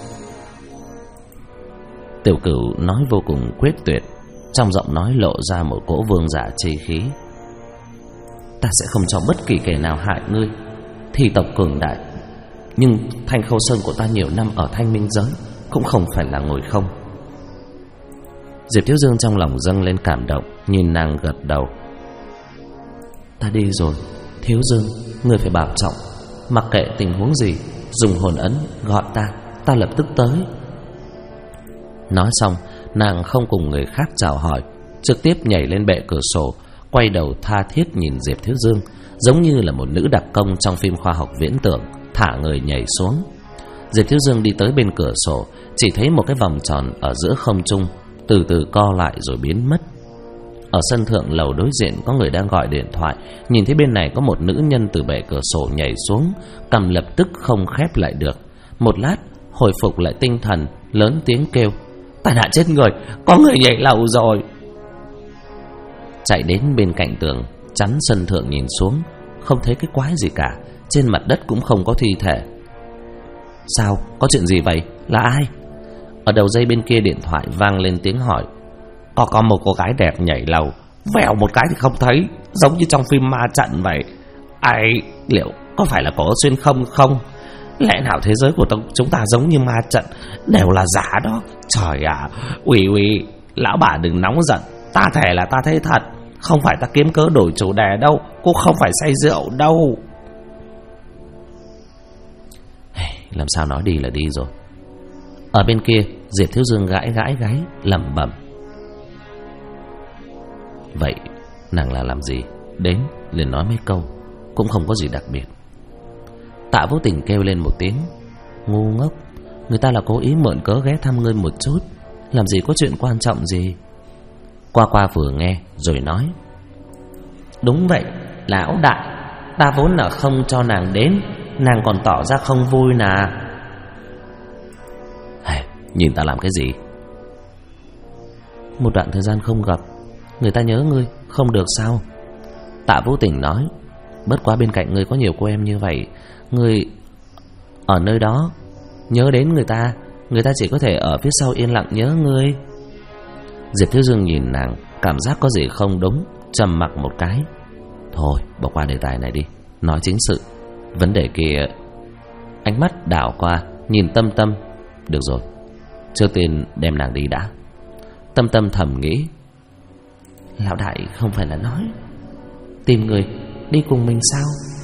Tiểu Cửu nói vô cùng quyết tuyệt, trong giọng nói lộ ra một cỗ vương giả chi khí. Ta sẽ không cho bất kỳ kẻ nào hại ngươi. Thi tộc cường đại, nhưng Thanh Khâu Sơn của ta nhiều năm ở Thanh Minh Giới cũng không phải là ngồi không. Diệp Thiếu Dương trong lòng dâng lên cảm động, nhìn nàng gật đầu. Ta đi rồi. Thiếu Dương, ngươi phải bảo trọng. Mặc kệ tình huống gì, dùng hồn ấn gọi ta lập tức tới. Nói xong, nàng không cùng người khác chào hỏi, trực tiếp nhảy lên bệ cửa sổ, quay đầu tha thiết nhìn Diệp Thiếu Dương, giống như là một nữ đặc công trong phim khoa học viễn tưởng, thả người nhảy xuống. Diệp Thiếu Dương đi tới bên cửa sổ, chỉ thấy một cái vòng tròn ở giữa không trung từ từ co lại rồi biến mất. Ở sân thượng lầu đối diện có người đang gọi điện thoại, nhìn thấy bên này có một nữ nhân từ bệ cửa sổ nhảy xuống, cằm lập tức không khép lại được. Một lát hồi phục lại tinh thần, lớn tiếng kêu: Tai nạn chết người, có người nhảy lầu rồi. Chạy đến bên cạnh tường, chắn sân thượng nhìn xuống, không thấy cái quái gì cả. Trên mặt đất cũng không có thi thể. Sao, có chuyện gì vậy? Là ai? Ở đầu dây bên kia điện thoại vang lên tiếng hỏi. Có một cô gái đẹp nhảy lầu, vèo một cái thì không thấy, giống như trong phim ma trận vậy. Ai, liệu có phải là Cổ Xuyên không? Lẽ nào thế giới của chúng ta giống như ma trận, đều là giả đó? Trời ạ, Uy, lão bà đừng nóng giận, ta thề là ta thấy thật, không phải ta kiếm cớ đổi chủ đề đâu, cô không phải say rượu đâu. Làm sao nói đi là đi rồi. Ở bên kia, Diệp Thiếu Dương gãi gáy lẩm bẩm. Vậy nàng là làm gì? Đến liền nói mấy câu, cũng không có gì đặc biệt. Tạ Vô Tình kêu lên một tiếng. Ngu ngốc, người ta là cố ý mượn cớ ghé thăm ngươi một chút, làm gì có chuyện quan trọng gì. Qua vừa nghe rồi nói. Đúng vậy, lão đại, ta vốn là không cho nàng đến, nàng còn tỏ ra không vui nà. Nhìn ta làm cái gì? Một đoạn thời gian không gặp, người ta nhớ ngươi, không được sao? Tạ Vô Tình nói. Bất quá bên cạnh ngươi có nhiều cô em như vậy, ngươi ở nơi đó nhớ đến người ta chỉ có thể ở phía sau yên lặng nhớ ngươi. Diệp Thiếu Dương nhìn nàng, cảm giác có gì không đúng, trầm mặc một cái. Thôi, bỏ qua đề tài này đi, nói chính sự. Vấn đề kia. Ánh mắt đảo qua, nhìn Tâm Tâm. Được rồi, trước tiên đem nàng đi đã. Tâm Tâm thầm nghĩ. Lão đại không phải là nói tìm người đi cùng mình sao?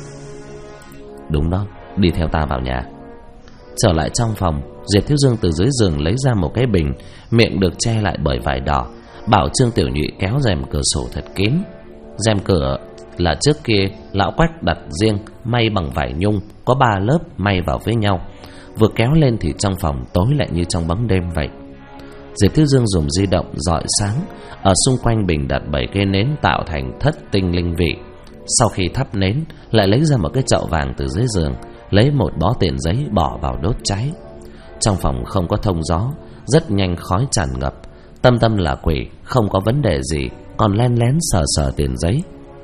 Đúng đó, đi theo ta vào nhà. Trở lại trong phòng, Diệp Thiếu Dương từ dưới giường lấy ra một cái bình, miệng được che lại bởi vải đỏ, bảo Trương Tiểu Nhụy kéo rèm cửa sổ thật kín. Rèm cửa là trước kia lão Quách đặt riêng, may bằng vải nhung, có 3 lớp may vào với nhau. Vừa kéo lên thì trong phòng tối lại như trong bóng đêm vậy. Diệp Thiếu Dương dùng di động rọi sáng, ở xung quanh bình đặt 7 cây nến tạo thành thất tinh linh vị. Sau khi thắp nến, lại lấy ra một cái chậu vàng từ dưới giường, lấy một bó tiền giấy bỏ vào đốt cháy. Trong phòng không có thông gió, rất nhanh khói tràn ngập. Tâm Tâm là quỷ, không có vấn đề gì, còn len lén sờ tiền giấy.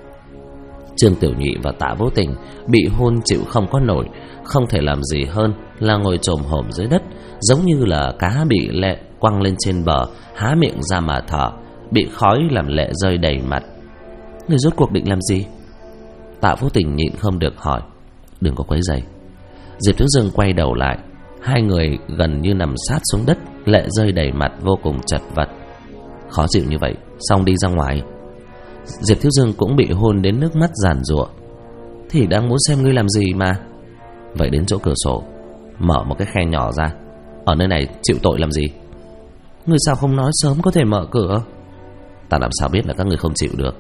Trương Tiểu Nhụy và Tạ Vô Tình bị hôn chịu không có nổi, không thể làm gì hơn là ngồi chồm hổm dưới đất, giống như là cá bị lệ quăng lên trên bờ, há miệng ra mà thở, bị khói làm lệ rơi đầy mặt. Người rốt cuộc định làm gì? Tạ Vô Tình nhịn không được hỏi. Đừng có quấy rầy. Diệp Thiếu Dương quay đầu lại, hai người gần như nằm sát xuống đất, lệ rơi đầy mặt, vô cùng chật vật. Khó chịu như vậy, xong đi ra ngoài. Diệp Thiếu Dương cũng bị hôn đến nước mắt giàn giụa. Thì đang muốn xem ngươi làm gì mà. Vậy đến chỗ cửa sổ, mở một cái khe nhỏ ra. Ở nơi này chịu tội làm gì? Ngươi sao không nói sớm có thể mở cửa? Ta làm sao biết là các ngươi không chịu được.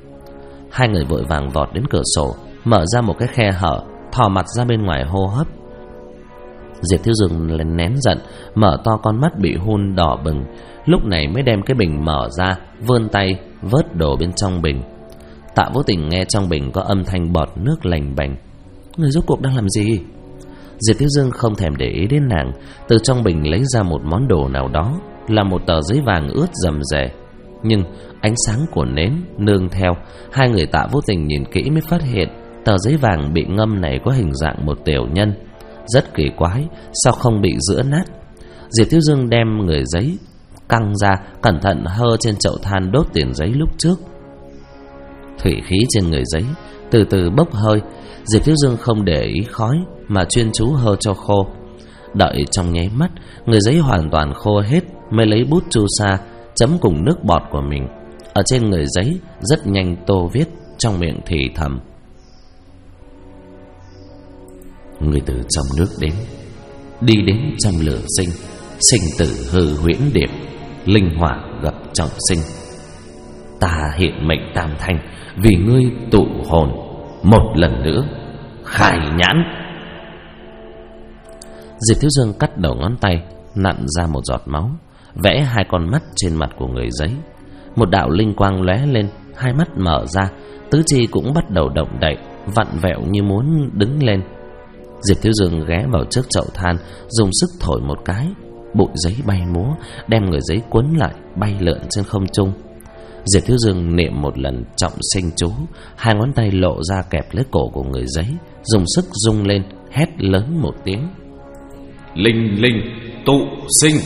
Hai người vội vàng vọt đến cửa sổ, mở ra một cái khe hở, thò mặt ra bên ngoài hô hấp. Diệp Thiếu Dương lên nén giận, mở to con mắt bị hun đỏ bừng, lúc này mới đem cái bình mở ra, vươn tay vớt đồ bên trong bình. Tạ Vô Tình nghe trong bình có âm thanh bọt nước lành bành. Người rốt cuộc đang làm gì? Diệp Thiếu Dương không thèm để ý đến nàng, từ trong bình lấy ra một món đồ nào đó, là một tờ giấy vàng ướt rầm rề. Nhưng ánh sáng của nến nương theo, hai người Tạ Vô Tình nhìn kỹ mới phát hiện tờ giấy vàng bị ngâm này có hình dạng một tiểu nhân. Rất kỳ quái, sao không bị giữa nát? Diệp Thiếu Dương đem người giấy căng ra, cẩn thận hơ trên chậu than đốt tiền giấy lúc trước. Thủy khí trên người giấy từ từ bốc hơi. Diệp Thiếu Dương không để ý khói mà chuyên chú hơ cho khô. Đợi trong nháy mắt, người giấy hoàn toàn khô hết, mới lấy bút chu sa chấm cùng nước bọt của mình. Ở trên người giấy rất nhanh tô viết, trong miệng thì thầm. Người từ trong nước đến, đi đến trong lửa sinh, sinh tử hư huyễn điệp, linh hỏa gặp trọng sinh. Ta hiện mệnh tam thanh, vì ngươi tụ hồn, một lần nữa khai nhãn. Diệp Thiếu Dương cắt đầu ngón tay, nặn ra một giọt máu, vẽ hai con mắt trên mặt của người giấy. Một đạo linh quang lóe lên, hai mắt mở ra, tứ chi cũng bắt đầu động đậy, vặn vẹo như muốn đứng lên. Diệp Thiếu Dương ghé vào trước chậu than, dùng sức thổi một cái, bụi giấy bay múa, đem người giấy cuốn lại bay lượn trên không trung. Diệp Thiếu Dương niệm một lần trọng sinh chú, hai ngón tay lộ ra kẹp lấy cổ của người giấy, dùng sức rung lên, hét lớn một tiếng: Linh linh tụ sinh.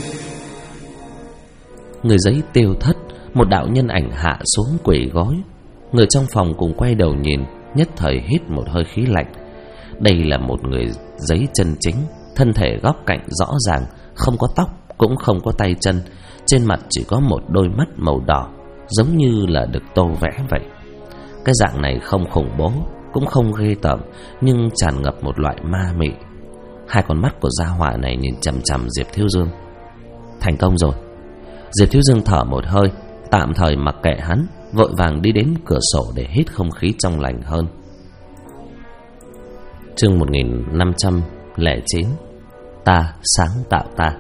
Người giấy tiêu thất, một đạo nhân ảnh hạ xuống quỳ gối. Người trong phòng cùng quay đầu nhìn, nhất thời hít một hơi khí lạnh. Đây là một người giấy chân chính, thân thể góc cạnh rõ ràng, không có tóc cũng không có tay chân, trên mặt chỉ có một đôi mắt màu đỏ, giống như là được tô vẽ vậy. Cái dạng này không khủng bố, cũng không ghê tởm, nhưng tràn ngập một loại ma mị. Hai con mắt của gia hỏa này nhìn chằm chằm Diệp Thiếu Dương. Thành công rồi. Diệp Thiếu Dương thở một hơi, tạm thời mặc kệ hắn, vội vàng đi đến cửa sổ để hít không khí trong lành hơn. Chương 1509. Ta sáng tạo ta.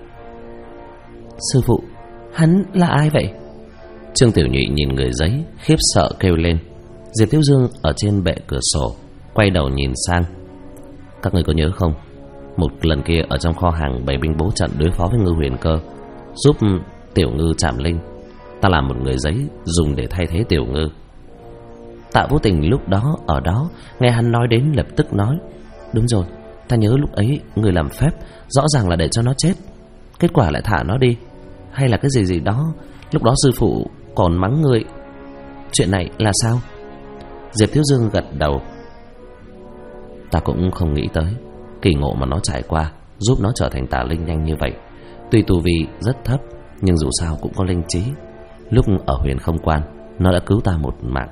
Sư phụ, hắn là ai vậy? Trương Tiểu Nhụy nhìn người giấy, khiếp sợ kêu lên. Diệp Thiếu Dương ở trên bệ cửa sổ quay đầu nhìn sang. Các người có nhớ không, một lần kia ở trong kho hàng bày binh bố trận đối phó với Ngư Huyền Cơ, giúp Tiểu Ngư chạm linh, ta làm một người giấy dùng để thay thế Tiểu Ngư. Tạ Vô Tình lúc đó ở đó, nghe hắn nói đến lập tức nói: đúng rồi, ta nhớ lúc ấy người làm phép rõ ràng là để cho nó chết, kết quả lại thả nó đi, hay là cái gì đó. Lúc đó sư phụ còn mắng người. Chuyện này là sao? Diệp Thiếu Dương gật đầu. Ta cũng không nghĩ tới kỳ ngộ mà nó trải qua giúp nó trở thành tà linh nhanh như vậy. Tuy tu vi rất thấp, nhưng dù sao cũng có linh trí. Lúc ở Huyền Không Quan, nó đã cứu ta một mạng.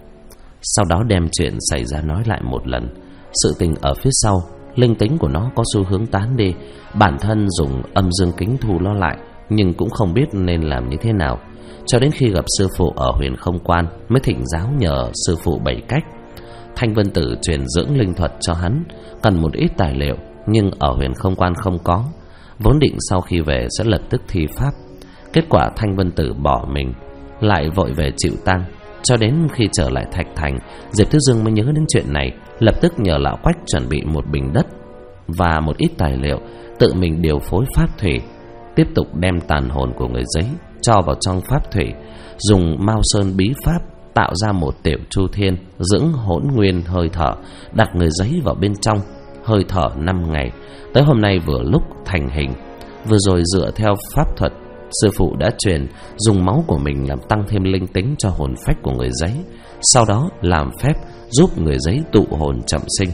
Sau đó đem chuyện xảy ra nói lại một lần. Sự tình ở phía sau, linh tính của nó có xu hướng tán đi. Bản thân dùng âm dương kính thu nó lại, nhưng cũng không biết nên làm như thế nào. Cho đến khi gặp sư phụ ở Huyền Không Quan, mới thỉnh giáo nhờ sư phụ bảy cách. Thanh Vân Tử truyền dưỡng linh thuật cho hắn, cần một ít tài liệu, nhưng ở Huyền Không Quan không có. Vốn định sau khi về sẽ lập tức thi pháp, kết quả Thanh Vân Tử bỏ mình, lại vội về chịu tang. Cho đến khi trở lại Thạch Thành, Diệp Thiếu Dương mới nhớ đến chuyện này, lập tức nhờ lão Quách chuẩn bị một bình đất và một ít tài liệu, tự mình điều phối pháp thủy, tiếp tục đem tàn hồn của người giấy cho vào trong pháp thủy, dùng Mao Sơn bí pháp tạo ra một tiểu chu thiên dưỡng hỗn nguyên hơi thở, đặt người giấy vào bên trong hơi thở 5 ngày. Tới hôm nay vừa lúc thành hình. Vừa rồi dựa theo pháp thuật sư phụ đã truyền, dùng máu của mình làm tăng thêm linh tính cho hồn phách của người giấy, sau đó làm phép giúp người giấy tụ hồn chậm sinh.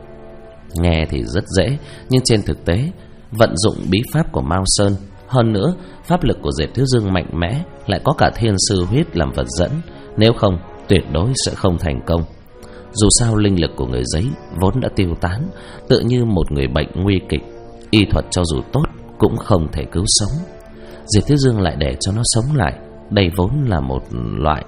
Nghe thì rất dễ, nhưng trên thực tế vận dụng bí pháp của Mao Sơn, hơn nữa pháp lực của Diệp Thiếu Dương mạnh mẽ, lại có cả thiên sư huyết làm vật dẫn, nếu không tuyệt đối sẽ không thành công. Dù sao linh lực của người giấy vốn đã tiêu tán, tựa như một người bệnh nguy kịch, y thuật cho dù tốt cũng không thể cứu sống. Diệp Thiếu Dương lại để cho nó sống lại, đây vốn là một loại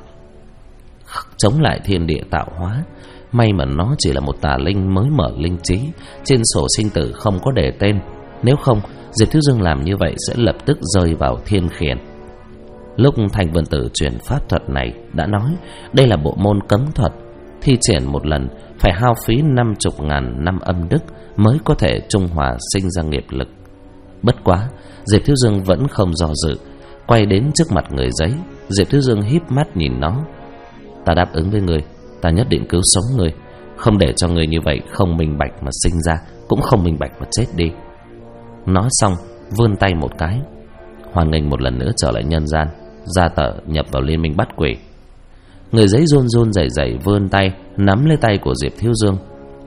chống lại thiên địa tạo hóa. May mà nó chỉ là một tà linh mới mở linh trí, trên sổ sinh tử không có đề tên, nếu không Diệp Thiếu Dương làm như vậy sẽ lập tức rơi vào thiên khiển. Lúc Thanh Vân Tử truyền pháp thuật này đã nói đây là bộ môn cấm thuật, thi triển một lần phải hao phí 50.000 năm âm đức mới có thể trung hòa sinh ra nghiệp lực. Bất quá Diệp Thiếu Dương vẫn không do dự, quay đến trước mặt người giấy. Diệp Thiếu Dương híp mắt nhìn nó. Ta đáp ứng với người, ta nhất định cứu sống người, không để cho người như vậy không minh bạch mà sinh ra, cũng không minh bạch mà chết đi. Nói xong vươn tay một cái, hoan nghênh một lần nữa trở lại nhân gian, ra tờ nhập vào liên minh bắt quỷ. Người giấy run run rẩy rẩy vươn tay nắm lấy tay của Diệp Thiếu Dương.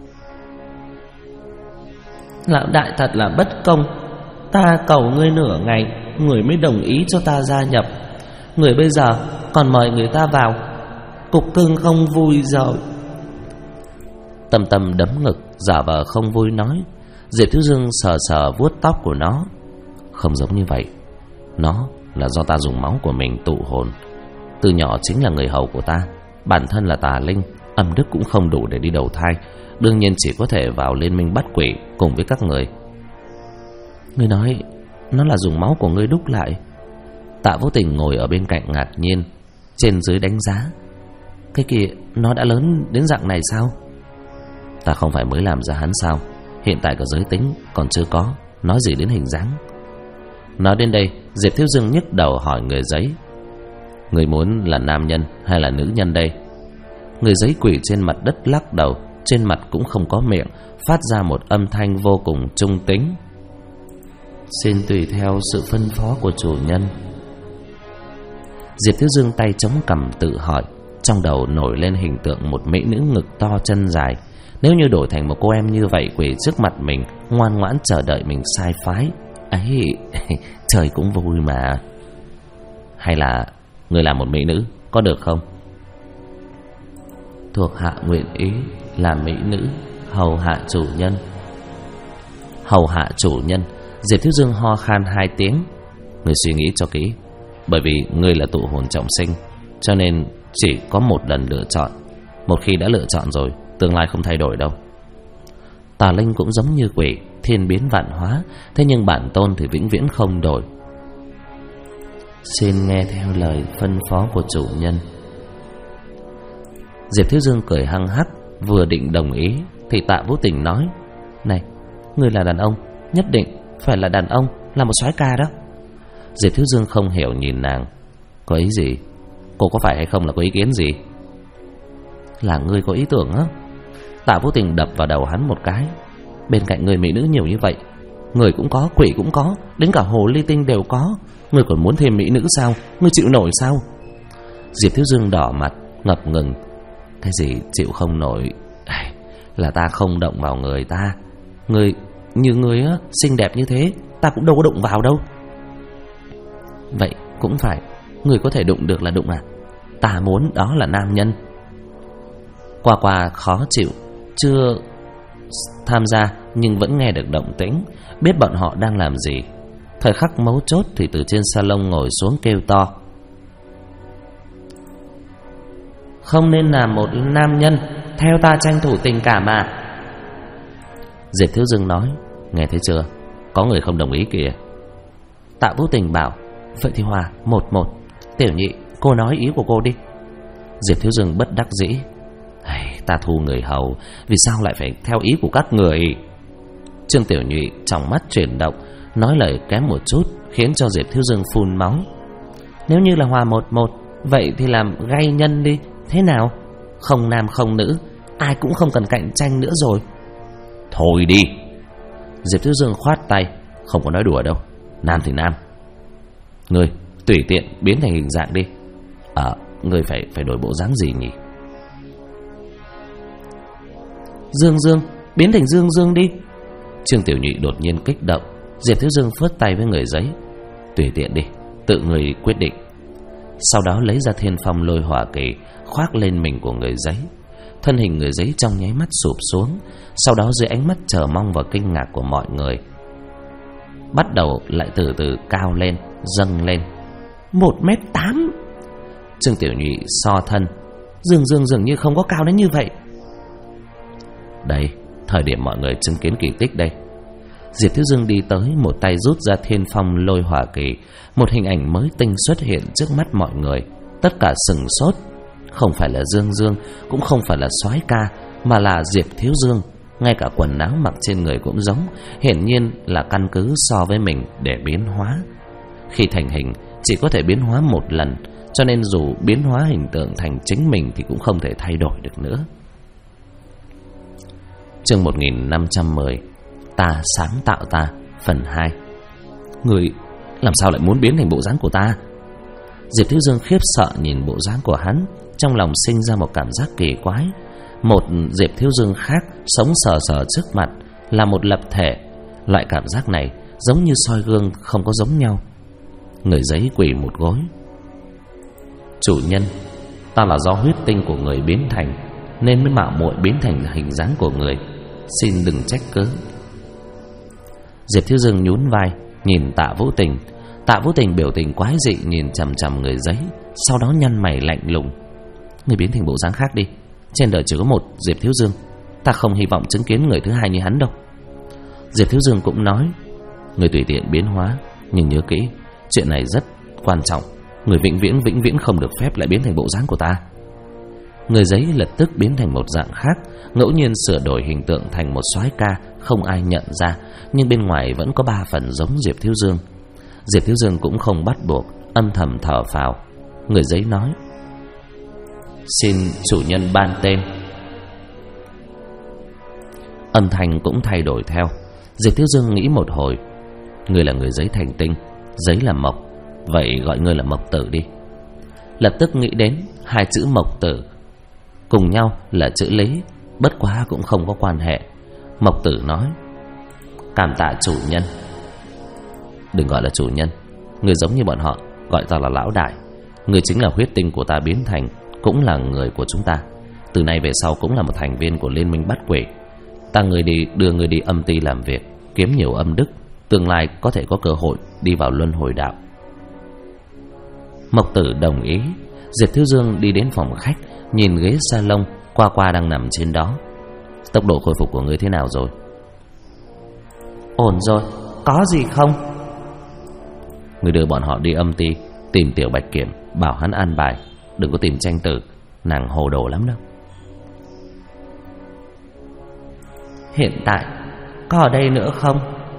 Lão đại thật là bất công, ta cầu ngươi nửa ngày, người mới đồng ý cho ta gia nhập. Người bây giờ còn mời người ta vào, cục cưng không vui rồi. Tâm Tâm đấm ngực, giả vờ không vui nói. Diệp Thiếu Dương sờ sờ vuốt tóc của nó. Không giống như vậy, nó là do ta dùng máu của mình tụ hồn. Từ nhỏ chính là người hầu của ta, bản thân là tà linh, âm đức cũng không đủ để đi đầu thai, đương nhiên chỉ có thể vào liên minh bắt quỷ cùng với các người. Ngươi nói nó là dùng máu của ngươi đúc lại? Tạ Vô Tình ngồi ở bên cạnh ngạc nhiên, trên dưới đánh giá. Cái kia nó đã lớn đến dạng này sao? Ta không phải mới làm ra hắn sao? Hiện tại cả giới tính còn chưa có, nói gì đến hình dáng. Nói đến đây, Diệp Thiếu Dương nhức đầu hỏi người giấy: người muốn là nam nhân hay là nữ nhân đây? Người giấy quỳ trên mặt đất lắc đầu, trên mặt cũng không có miệng, phát ra một âm thanh vô cùng trung tính: xin tùy theo sự phân phó của chủ nhân. Diệp Thiếu Dương tay chống cằm tự hỏi, trong đầu nổi lên hình tượng một mỹ nữ ngực to chân dài. Nếu như đổi thành một cô em như vậy quỳ trước mặt mình, ngoan ngoãn chờ đợi mình sai phái, ấy trời cũng vui mà. Hay là người là một mỹ nữ, có được không? Thuộc hạ nguyện ý là mỹ nữ, hầu hạ chủ nhân. Hầu hạ chủ nhân. Diệp Thiếu Dương ho khan 2 tiếng. Người suy nghĩ cho kỹ, bởi vì người là tụ hồn trọng sinh, cho nên chỉ có một lần lựa chọn. Một khi đã lựa chọn rồi, tương lai không thay đổi đâu. Tà linh cũng giống như quỷ, thiên biến vạn hóa, thế nhưng bản tôn thì vĩnh viễn không đổi. Xin nghe theo lời phân phó của chủ nhân. Diệp Thiếu Dương cười hăng hắc, vừa định đồng ý thì Tạ Vũ Tình nói: này, ngươi là đàn ông, nhất định phải là đàn ông, là một soái ca đó. Diệp Thiếu Dương không hiểu nhìn nàng: có ý gì? Cô có phải hay không là có ý kiến gì? Là ngươi có ý tưởng á? Tạ Vũ Tình đập vào đầu hắn một cái: bên cạnh người mỹ nữ nhiều như vậy, người cũng có, quỷ cũng có, đến cả hồ ly tinh đều có, ngươi còn muốn thêm mỹ nữ sao? Ngươi chịu nổi sao? Diệp Thiếu Dương đỏ mặt ngập ngừng: cái gì chịu không nổi? Là ta không động vào người ta. Người như người á, xinh đẹp như thế, ta cũng đâu có đụng vào đâu. Vậy cũng phải, người có thể đụng được là đụng à? Ta muốn đó là nam nhân. Qua qua khó chịu, chưa tham gia nhưng vẫn nghe được động tĩnh, biết bọn họ đang làm gì. Thời khắc mấu chốt thì từ trên salon ngồi xuống kêu to: không nên là một nam nhân, theo ta tranh thủ tình cảm mà. Diệp Thiếu Dương nói: nghe thấy chưa, có người không đồng ý kìa. Tạ Vũ Tình bảo: vậy thì hòa 1-1. Tiểu nhị, cô nói ý của cô đi. Diệp Thiếu Dương bất đắc dĩ: ta thu người hầu, vì sao lại phải theo ý của các người? Trương Tiểu Nhụy trong mắt chuyển động, nói lời kém một chút, khiến cho Diệp Thiếu Dương phun máu. Nếu như là hòa 1-1, vậy thì làm gay nhân đi, thế nào? Không nam không nữ, ai cũng không cần cạnh tranh nữa rồi. Thôi đi. Diệp Thiếu Dương khoát tay: không có nói đùa đâu, nam thì nam. Ngươi tùy tiện biến thành hình dạng đi. Ngươi phải đổi bộ dáng gì nhỉ? Dương Dương, biến thành Dương Dương đi. Trương Tiểu Nhụy đột nhiên kích động. Diệp Thiếu Dương phớt tay với người giấy: tùy tiện đi, tự người quyết định. Sau đó lấy ra Thiên Phong Lôi Hỏa Kỳ khoác lên mình của người giấy. Thân hình người giấy trong nháy mắt sụp xuống, sau đó dưới ánh mắt chờ mong và kinh ngạc của mọi người, bắt đầu lại từ từ cao lên, dâng lên 1m8. Trương Tiểu Nhụy so thân: Dương Dương dường như không có cao đến như vậy. Đây, thời điểm mọi người chứng kiến kỳ tích đây. Diệp Thiếu Dương đi tới, một tay rút ra Thiên Phong Lôi Hỏa Kỳ. Một hình ảnh mới tinh xuất hiện trước mắt mọi người. Tất cả sửng sốt. Không phải là Dương Dương, cũng không phải là soái ca, mà là Diệp Thiếu Dương. Ngay cả quần áo mặc trên người cũng giống, hiển nhiên là căn cứ so với mình để biến hóa. Khi thành hình chỉ có thể biến hóa một lần, cho nên dù biến hóa hình tượng thành chính mình thì cũng không thể thay đổi được nữa. Chương 1510: Ta sáng tạo ta, phần 2. Người làm sao lại muốn biến thành bộ dáng của ta? Diệp Thiếu Dương khiếp sợ nhìn bộ dáng của hắn, trong lòng sinh ra một cảm giác kỳ quái. Một Diệp Thiếu Dương khác sống sờ sờ trước mặt, là một lập thể. Loại cảm giác này giống như soi gương, không có giống nhau. Người giấy quỳ một gối: chủ nhân, ta là do huyết tinh của người biến thành, nên mới mạo muội biến thành hình dáng của người, xin đừng trách cứ. Diệp Thiếu Dương nhún vai nhìn Tạ Vũ Tình. Tạ Vũ Tình biểu tình quái dị nhìn chằm chằm người giấy, sau đó nhăn mày lạnh lùng: người biến thành bộ dáng khác đi, trên đời chỉ có một Diệp Thiếu Dương, ta không hy vọng chứng kiến người thứ hai như hắn đâu. Diệp Thiếu Dương cũng nói: người tùy tiện biến hóa, nhưng nhớ kỹ, chuyện này rất quan trọng, người vĩnh viễn không được phép lại biến thành bộ dáng của ta. Người giấy lập tức biến thành một dạng khác, ngẫu nhiên sửa đổi hình tượng thành một soái ca không ai nhận ra, nhưng bên ngoài vẫn có 3 phần giống Diệp Thiếu Dương. Diệp Thiếu Dương cũng không bắt buộc, âm thầm thở phào. Người giấy nói: "Xin chủ nhân ban tên." Âm thanh cũng thay đổi theo. Diệp Thiếu Dương nghĩ một hồi: "Ngươi là người giấy thành tinh, giấy là mộc, vậy gọi ngươi là Mộc Tử đi." Lập tức nghĩ đến hai chữ Mộc Tử cùng nhau là chữ Lý, bất quá cũng không có quan hệ. Mộc Tử nói: "Cảm tạ chủ nhân." "Đừng gọi là chủ nhân, người giống như bọn họ, gọi ta là lão đại. Người chính là huyết tinh của ta biến thành, cũng là người của chúng ta. Từ nay về sau cũng là một thành viên của Liên minh bắt quỷ. Ta đưa người đi âm ty làm việc, kiếm nhiều âm đức, tương lai có thể có cơ hội đi vào luân hồi đạo." Mộc Tử đồng ý. Diệp Thiếu Dương đi đến phòng khách, nhìn ghế salon, Qua Qua đang nằm trên đó. "Tốc độ khôi phục của ngươi thế nào rồi?" "Ổn rồi, có gì không?" "Ngươi đưa bọn họ đi âm ty tìm Tiểu Bạch Kiểm, bảo hắn an bài, đừng có tìm Tranh Tử, nàng hồ đồ lắm đâu." "Hiện tại có ở đây nữa không?"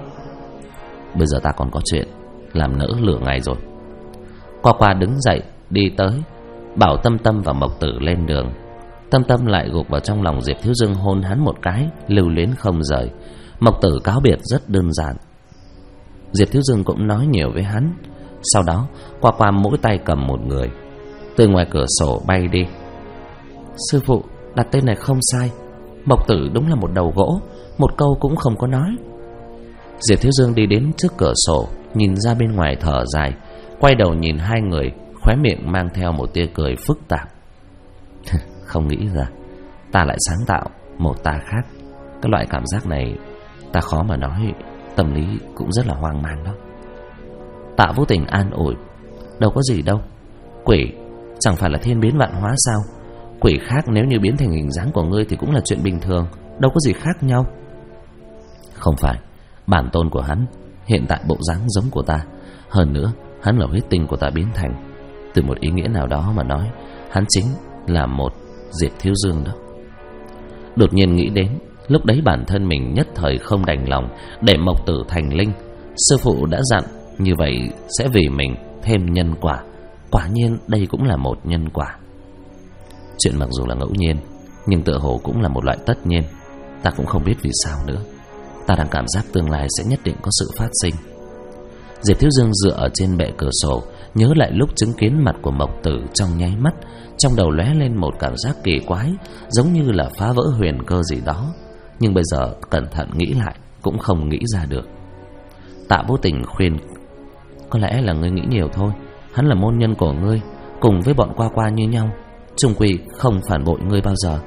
"Bây giờ ta còn có chuyện, làm nỡ lửa ngày rồi." Qua Qua đứng dậy đi tới, bảo Tâm Tâm và Mộc Tử lên đường. Tâm Tâm lại gục vào trong lòng Diệp Thiếu Dương, hôn hắn một cái, lưu luyến không rời. Mộc Tử cáo biệt rất đơn giản. Diệp Thiếu Dương cũng nói nhiều với hắn. Sau đó Qua Qua mỗi tay cầm một người, từ ngoài cửa sổ bay đi. "Sư phụ đặt tên này không sai. Mộc Tử đúng là một đầu gỗ, một câu cũng không có nói." Diệp Thiếu Dương đi đến trước cửa sổ, nhìn ra bên ngoài thở dài, quay đầu nhìn hai người, khóe miệng mang theo một tia cười phức tạp. Không nghĩ ra ta lại sáng tạo một ta khác. Cái loại cảm giác này ta khó mà nói, tâm lý cũng rất là hoang mang đó. Tạ Vũ Tình an ủi: "Đâu có gì đâu, quỷ chẳng phải là thiên biến vạn hóa sao? Quỷ khác nếu như biến thành hình dáng của ngươi thì cũng là chuyện bình thường, đâu có gì khác nhau." "Không phải, bản tôn của hắn hiện tại bộ dáng giống của ta. Hơn nữa hắn là huyết tinh của ta biến thành. Từ một ý nghĩa nào đó mà nói, hắn chính là một Diệp Thiếu Dương đó." Đột nhiên nghĩ đến, lúc đấy bản thân mình nhất thời không đành lòng để Mộc Tử thành linh. Sư phụ đã dặn như vậy sẽ vì mình thêm nhân quả. Quả nhiên đây cũng là một nhân quả. Chuyện mặc dù là ngẫu nhiên, nhưng tựa hồ cũng là một loại tất nhiên. Ta cũng không biết vì sao nữa. Ta đang cảm giác tương lai sẽ nhất định có sự phát sinh. Diệp Thiếu Dương dựa ở trên bệ cửa sổ, nhớ lại lúc chứng kiến mặt của Mộc Tử trong nháy mắt, trong đầu lóe lên một cảm giác kỳ quái, giống như là phá vỡ huyền cơ gì đó. Nhưng bây giờ cẩn thận nghĩ lại cũng không nghĩ ra được. Tạ Vô Tình khuyên: "Có lẽ là ngươi nghĩ nhiều thôi. Hắn là môn nhân của ngươi, cùng với bọn Qua Qua như nhau, chung quy không phản bội ngươi bao giờ."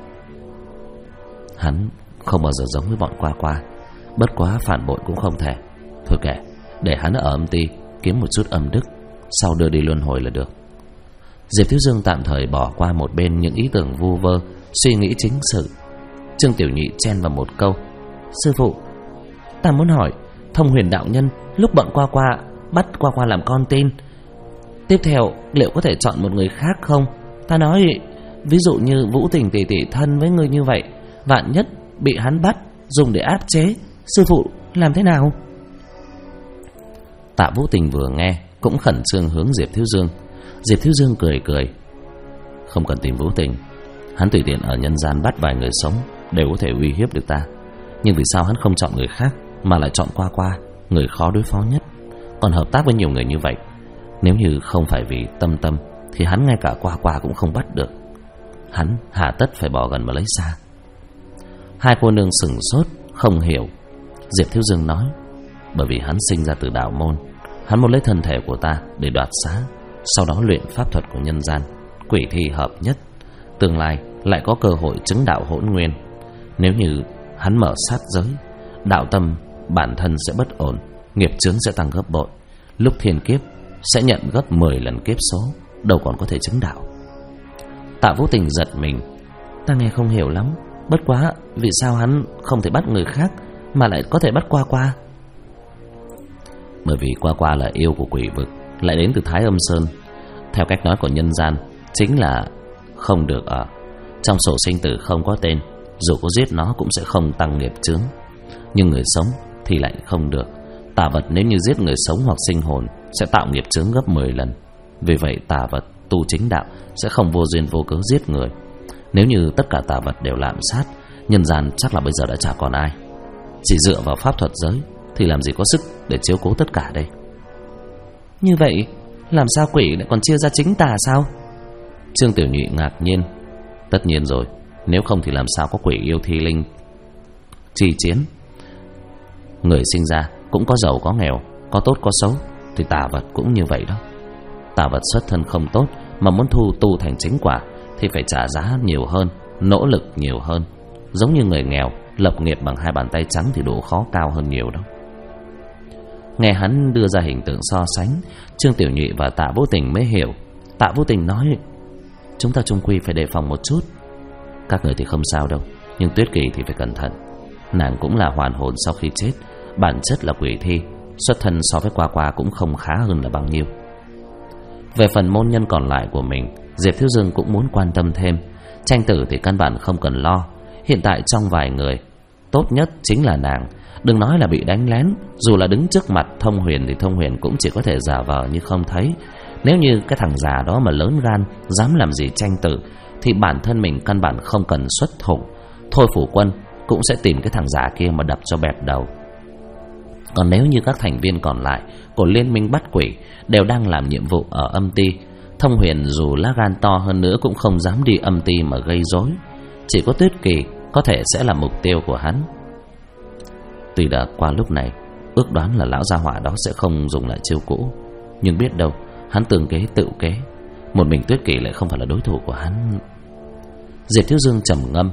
"Hắn không bao giờ giống với bọn Qua Qua, bất quá phản bội cũng không thể. Thôi kệ, để hắn ở âm ty kiếm một chút âm đức, sau đưa đi luân hồi là được." Diệp Thiếu Dương tạm thời bỏ qua một bên những ý tưởng vu vơ, suy nghĩ chính sự. Trương Tiểu Nhị chen vào một câu: "Sư phụ, ta muốn hỏi, Thông Huyền đạo nhân lúc bọn Qua Qua bắt Qua Qua làm con tin, tiếp theo liệu có thể chọn một người khác không? Ta nói, ví dụ như Vũ Tình tỷ tỷ thân với người như vậy, vạn nhất bị hắn bắt dùng để áp chế, sư phụ làm thế nào?" Tạ Vũ Tình vừa nghe cũng khẩn trương hướng Diệp Thiếu Dương. Diệp Thiếu Dương cười cười: "Không cần tìm Vũ Tình, hắn tùy tiện ở nhân gian bắt vài người sống đều có thể uy hiếp được ta. Nhưng vì sao hắn không chọn người khác mà lại chọn Qua Qua, người khó đối phó nhất, còn hợp tác với nhiều người như vậy? Nếu như không phải vì Tâm Tâm thì hắn ngay cả Qua Qua cũng không bắt được. Hắn hà tất phải bỏ gần mà lấy xa?" Hai cô nương sửng sốt không hiểu. Diệp Thiếu Dương nói: "Bởi vì hắn sinh ra từ đạo môn, hắn muốn lấy thân thể của ta để đoạt xá, sau đó luyện pháp thuật của nhân gian, quỷ thi hợp nhất, tương lai lại có cơ hội chứng đạo hỗn nguyên. Nếu như hắn mở sát giới, đạo tâm bản thân sẽ bất ổn, nghiệp chướng sẽ tăng gấp bội, lúc thiên kiếp sẽ nhận gấp 10 lần kiếp số, đâu còn có thể chứng đạo." Tạ Vũ Tình giật mình: "Ta nghe không hiểu lắm, bất quá vì sao hắn không thể bắt người khác mà lại có thể bắt Qua Qua?" "Bởi vì Qua Qua là yêu của quỷ vực, lại đến từ Thái Âm Sơn. Theo cách nói của nhân gian, chính là không được ở. Trong sổ sinh tử không có tên, dù có giết nó cũng sẽ không tăng nghiệp chướng. Nhưng người sống thì lại không được. Tà vật nếu như giết người sống hoặc sinh hồn sẽ tạo nghiệp chướng gấp 10 lần. Vì vậy tà vật tu chính đạo sẽ không vô duyên vô cớ giết người. Nếu như tất cả tà vật đều lạm sát, nhân gian chắc là bây giờ đã chả còn ai. Chỉ dựa vào pháp thuật giới thì làm gì có sức để chiếu cố tất cả đây. Như vậy làm sao quỷ lại còn chia ra chính tà sao? Trương Tiểu Nhụy ngạc nhiên. Tất nhiên rồi, nếu không thì làm sao có quỷ yêu thi linh chi chiến. Người sinh ra cũng có giàu có nghèo, có tốt có xấu, thì tà vật cũng như vậy đó. Tà vật xuất thân không tốt mà muốn tu thành chính quả thì phải trả giá nhiều hơn, nỗ lực nhiều hơn. Giống như người nghèo lập nghiệp bằng 2 bàn tay trắng thì độ khó cao hơn nhiều đó. Nghe hắn đưa ra hình tượng so sánh, Trương Tiểu Nhụy và Tạ Vô Tình mới hiểu. Tạ Vô Tình nói: chúng ta chung quy phải đề phòng một chút. Các người thì không sao đâu, nhưng Tuyết Kỳ thì phải cẩn thận. Nàng cũng là hoàn hồn sau khi chết, bản chất là quỷ thi, xuất thân so với Qua cũng không khá hơn là bao nhiêu. Về phần môn nhân còn lại của mình, Diệp Thiếu Dương cũng muốn quan tâm thêm. Tranh tử thì căn bản không cần lo. Hiện tại trong vài người, tốt nhất chính là nàng. Đừng nói là bị đánh lén, dù là đứng trước mặt Thông Huyền thì Thông Huyền cũng chỉ có thể giả vờ như không thấy. Nếu như cái thằng già đó mà lớn gan dám làm gì tranh tử thì bản thân mình căn bản không cần xuất thủ. Thôi Phủ Quân cũng sẽ tìm cái thằng già kia mà đập cho bẹp đầu. Còn nếu như các thành viên còn lại của Liên minh bắt quỷ đều đang làm nhiệm vụ ở âm ty, Thông Huyền dù lá gan to hơn nữa cũng không dám đi âm ty mà gây rối. Chỉ có Tuyết Kỳ có thể sẽ là mục tiêu của hắn. Tuy đã qua lúc này, ước đoán là lão gia hỏa đó sẽ không dùng lại chiêu cũ, nhưng biết đâu hắn tường kế tự kế, một mình Tuyết Kỳ lại không phải là đối thủ của hắn. Diệp Thiếu Dương trầm ngâm.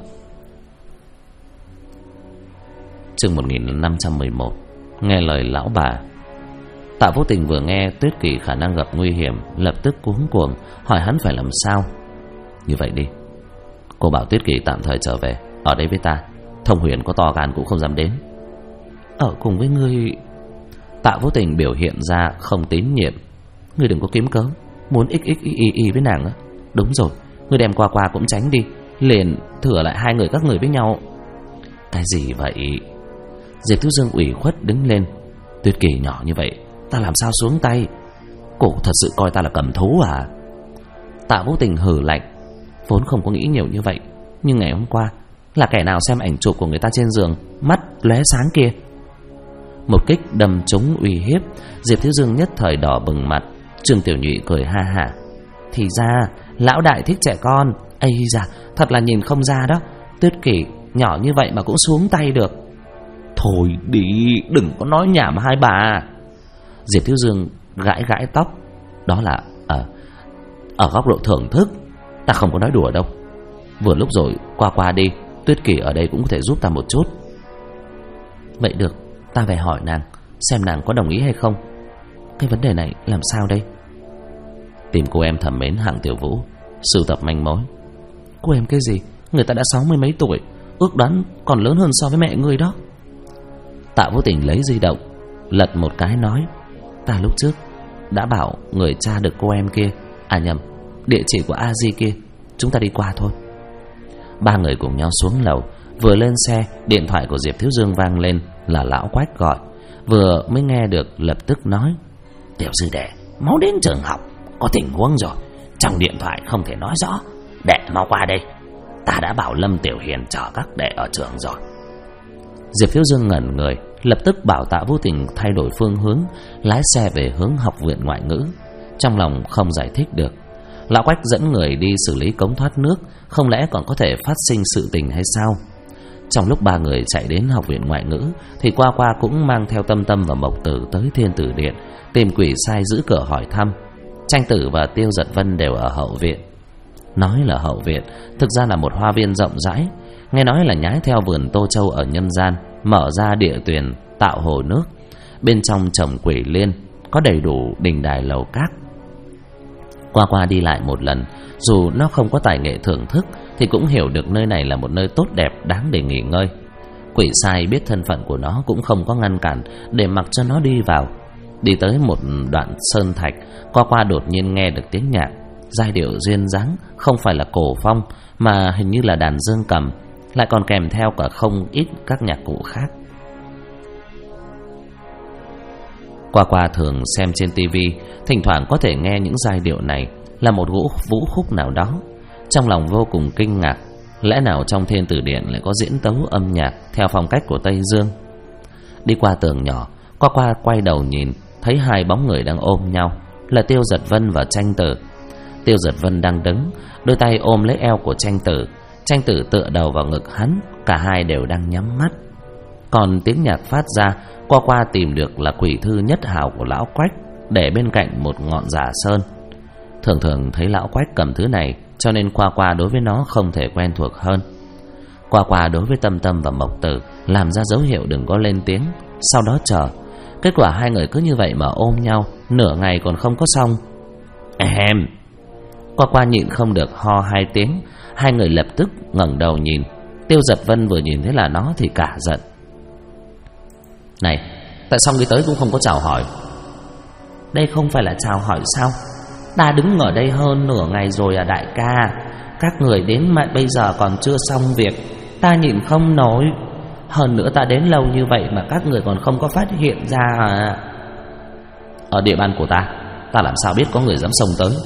Chương 1511. Nghe lời lão bà. Tạ Vô Tình vừa nghe Tuyết Kỳ khả năng gặp nguy hiểm, lập tức cuống cuồng hỏi hắn phải làm sao. Như vậy đi, cô bảo Tuyết Kỳ tạm thời trở về ở đây với ta. Thông Huyền có to gan cũng không dám đến. Ở cùng với ngươi. Tạ Vô Tình biểu hiện ra không tín nhiệm. Ngươi đừng có kiếm cớ muốn xxy với nàng á. Đúng rồi, ngươi đem Qua cũng tránh đi, liền thừa lại 2 người các người với nhau. Cái gì vậy? Diệp Thiếu Dương ủy khuất đứng lên. Tuyết Kỳ nhỏ như vậy, ta làm sao xuống tay? Cô thật sự coi ta là cầm thú à? Tạ Vô Tình hừ lạnh. Vốn không có nghĩ nhiều như vậy, nhưng ngày hôm qua là kẻ nào xem ảnh chụp của người ta trên giường, mắt lóe sáng kia. Một kích đâm trúng uy hiếp, Diệp Thiếu Dương nhất thời đỏ bừng mặt. Trương Tiểu Nhụy cười ha hả. Thì ra lão đại thích trẻ con. Ây da, thật là nhìn không ra đó. Tuyết Kỳ nhỏ như vậy mà cũng xuống tay được. Thôi đi, đừng có nói nhảm hai bà. Diệp Thiếu Dương gãi gãi tóc. Đó là ở góc độ thưởng thức, ta không có nói đùa đâu. Vừa lúc rồi, qua đi, Tuyết Kỳ ở đây cũng có thể giúp ta một chút. Vậy được, ta phải hỏi nàng, xem nàng có đồng ý hay không. Cái vấn đề này làm sao đây? Tìm cô em thầm mến Hạng Tiểu Vũ, sưu tập manh mối. Cô em cái gì? Người ta đã 60 mấy tuổi, ước đoán còn lớn hơn so với mẹ ngươi đó. Tạ Vô Tình lấy di động lật một cái nói: ta lúc trước đã bảo người cha được cô em kia, à nhầm, địa chỉ của A Di kia. Chúng ta đi qua thôi. 3 người cùng nhau xuống lầu. Vừa lên xe, điện thoại của Diệp Thiếu Dương vang lên. Là lão Quách gọi. Vừa mới nghe được lập tức nói: Tiểu sư đệ, mau đến trường học, có tình huống rồi. Trong điện thoại không thể nói rõ. Đệ mau qua đây, ta đã bảo Lâm Tiểu Hiền chờ các đệ ở trường rồi. Diệp Thiếu Dương ngẩn người, lập tức bảo Tạ Vô Tình thay đổi phương hướng, lái xe về hướng học viện ngoại ngữ. Trong lòng không giải thích được. Lão Quách dẫn người đi xử lý cống thoát nước, không lẽ còn có thể phát sinh sự tình hay sao? Trong lúc 3 người chạy đến học viện ngoại ngữ thì Qua cũng mang theo Tâm Tâm và Mộc Tử tới Thiên Tử Điện tìm quỷ sai giữ cửa hỏi thăm. Tranh Tử và Tiêu Giật Vân đều ở hậu viện. Nói là hậu viện, thực ra là một hoa viên rộng rãi. Nghe nói là nhái theo vườn Tô Châu ở nhân gian, mở ra địa tuyền tạo hồ nước. Bên trong trồng quỷ liên, có đầy đủ đình đài lầu các. Qua đi lại một lần, dù nó không có tài nghệ thưởng thức thì cũng hiểu được nơi này là một nơi tốt đẹp đáng để nghỉ ngơi. Quỷ sai biết thân phận của nó cũng không có ngăn cản, để mặc cho nó đi vào. Đi tới một đoạn sơn thạch, Qua đột nhiên nghe được tiếng nhạc. Giai điệu duyên dáng, không phải là cổ phong mà hình như là đàn dương cầm, lại còn kèm theo cả không ít các nhạc cụ khác. Qua thường xem trên tivi, thỉnh thoảng có thể nghe những giai điệu này là một vũ khúc nào đó. Trong lòng vô cùng kinh ngạc, lẽ nào trong Thiên Tử Điện lại có diễn tấu âm nhạc theo phong cách của Tây Dương. Đi qua tường nhỏ, Qua quay đầu nhìn, thấy hai bóng người đang ôm nhau, là Tiêu Giật Vân và Tranh Tử. Tiêu Giật Vân đang đứng, đôi tay ôm lấy eo của Tranh Tử. Tranh Tử tựa đầu vào ngực hắn, cả hai đều đang nhắm mắt. Còn tiếng nhạc phát ra, Qua tìm được là Quỷ Thư Nhất Hào của lão Quách, để bên cạnh một ngọn giả sơn. Thường thấy lão Quách cầm thứ này, cho nên Qua đối với nó không thể quen thuộc hơn. Qua đối với Tâm và Mộc Tử làm ra dấu hiệu đừng có lên tiếng, sau đó chờ. Kết quả hai người cứ như vậy mà ôm nhau, nửa ngày còn không có xong. Qua nhịn không được ho hai tiếng. Hai người lập tức ngẩng đầu nhìn. Tiêu Giật Vân vừa nhìn thấy là nó thì cả giận. Này, tại sao người tới cũng không có chào hỏi? Đây không phải là chào hỏi sao? Ta đứng ở đây hơn nửa ngày rồi à đại ca. Các người đến mà bây giờ còn chưa xong việc, ta nhịn không nổi. Hơn nữa ta đến lâu như vậy mà các người còn không có phát hiện ra à? Ở địa bàn của ta làm sao biết có người dám xông tới?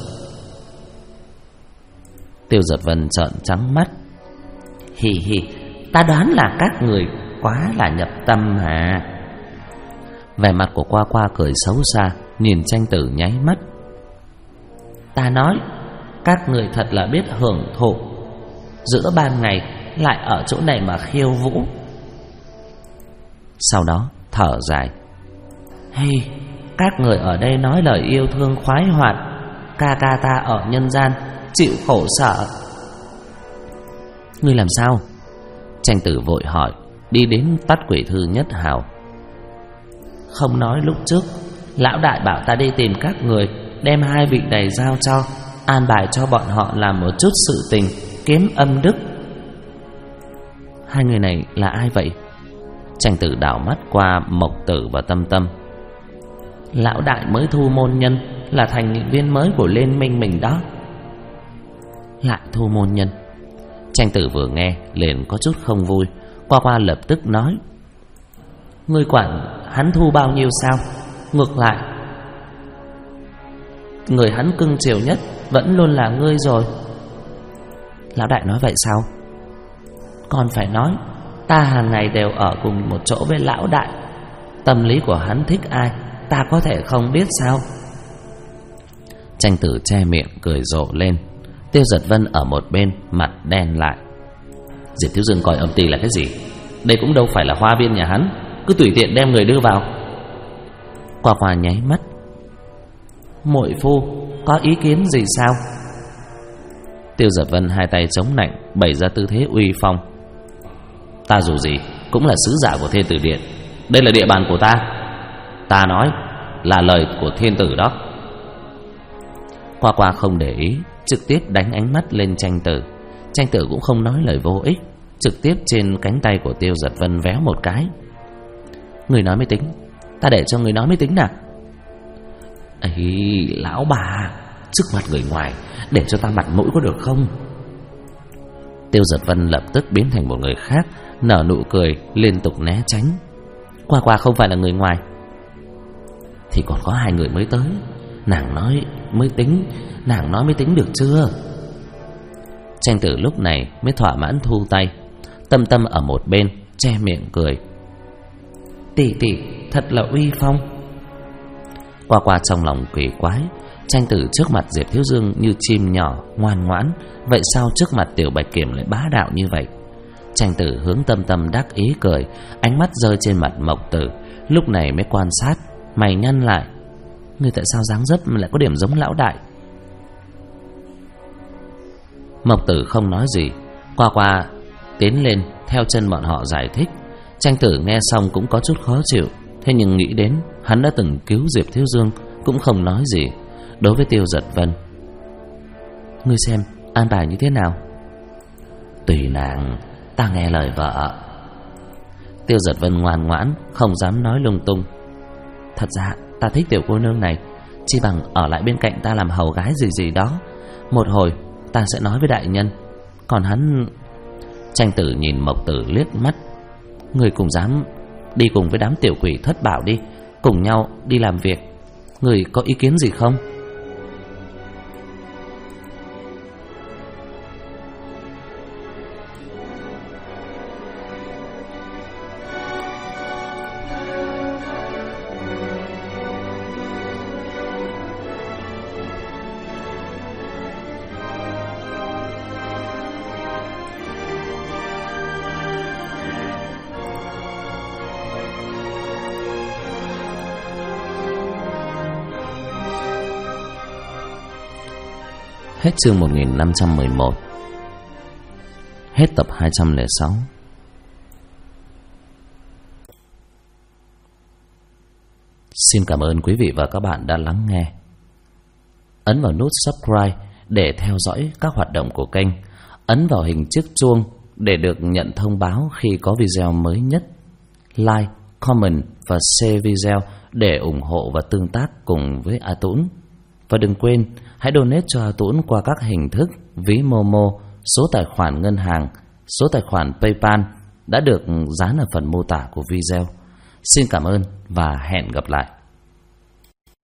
Tiêu Giật Vân trợn trắng mắt. Hì, ta đoán là các người quá là nhập tâm à. Vẻ mặt của Qua cười xấu xa, nhìn Tranh Tử nháy mắt. Ta nói, các người thật là biết hưởng thụ, giữa ban ngày lại ở chỗ này mà khiêu vũ. Sau đó thở dài. Các người ở đây nói lời yêu thương khoái hoạt, ca ta ở nhân gian chịu khổ sở. Ngươi làm sao? Tranh Tử vội hỏi, đi đến tắt Quỷ Thư Nhất Hào. Không nói lúc trước lão đại bảo ta đi tìm các người, đem hai vị này giao cho, an bài cho bọn họ làm một chút sự tình, kiếm âm đức. Hai người này là ai vậy? Tranh Tử đảo mắt qua Mộc Tử và Tâm. Lão đại mới thu môn nhân, là thành nghị viên mới của liên minh mình đó. Lại thu môn nhân? Tranh Tử vừa nghe liền có chút không vui. Qua lập tức nói, ngươi quản hắn thu bao nhiêu sao? Ngược lại, người hắn cưng chiều nhất vẫn luôn là ngươi rồi. Lão đại nói vậy sao? Còn phải nói, ta hàng ngày đều ở cùng một chỗ với lão đại. Tâm lý của hắn thích ai, ta có thể không biết sao? Tranh Tử che miệng cười rộ lên. Tiêu Giật Vân ở một bên mặt đen lại. Diệp Thiếu Dương coi âm ty là cái gì? Đây cũng đâu phải là hoa viên nhà hắn, cứ tùy tiện đem người đưa vào. Qua nháy mắt. Muội phu có ý kiến gì sao? Tiêu Giật Vân hai tay chống nạnh, bày ra tư thế uy phong. Ta dù gì cũng là sứ giả của Thiên Tử Điện, đây là địa bàn của ta. Ta nói là lời của thiên tử đó. Qua không để ý, trực tiếp đánh ánh mắt lên Tranh Tử. Tranh Tử cũng không nói lời vô ích, trực tiếp trên cánh tay của Tiêu Giật Vân véo một cái. Người nói mới tính, ta để cho người nói mới tính nào. Ấy, lão bà, trước mặt người ngoài để cho ta mặt mũi có được không? Tiêu Giật Vân lập tức biến thành một người khác, nở nụ cười liên tục né tránh. Qua không phải là người ngoài. Thì còn có hai người mới tới, nàng nói mới tính được chưa? Tranh Tử lúc này mới thỏa mãn thu tay. Tâm ở một bên che miệng cười. Tỷ thật là uy phong. Qua trong lòng kỳ quái, Tranh Tử trước mặt Diệp Thiếu Dương như chim nhỏ ngoan ngoãn, vậy sao trước mặt Tiểu Bạch Kiểm lại bá đạo như vậy? Tranh Tử hướng Tâm đắc ý cười, ánh mắt rơi trên mặt Mộc Tử, lúc này mới quan sát, mày nhăn lại. Ngươi tại sao dáng dấp lại có điểm giống lão đại? Mộc Tử không nói gì. Qua tiến lên theo chân bọn họ giải thích. Tranh Tử nghe xong cũng có chút khó chịu, thế nhưng nghĩ đến hắn đã từng cứu Diệp Thiếu Dương, cũng không nói gì. Đối với Tiêu Giật Vân, ngươi xem an bài như thế nào? Tùy nàng, ta nghe lời vợ. Tiêu Giật Vân ngoan ngoãn, không dám nói lung tung. Thật ra ta thích tiểu cô nương này, chi bằng ở lại bên cạnh ta làm hầu gái gì đó. Một hồi ta sẽ nói với đại nhân. Còn hắn... Tranh Tử nhìn Mộc Tử liếc mắt. Người cùng dám đi cùng với đám tiểu quỷ thất bảo đi, cùng nhau đi làm việc. Người có ý kiến gì không? Hết chương 1511. Hết tập 206. Xin cảm ơn quý vị và các bạn đã lắng nghe. Ấn vào nút subscribe để theo dõi các hoạt động của kênh. Ấn vào hình chiếc chuông để được nhận thông báo khi có video mới nhất. Like, comment và share video để ủng hộ và tương tác cùng với A Tũng. Và đừng quên, hãy donate cho A Tũng qua các hình thức ví Momo, số tài khoản ngân hàng, số tài khoản PayPal đã được dán ở phần mô tả của video. Xin cảm ơn và hẹn gặp lại.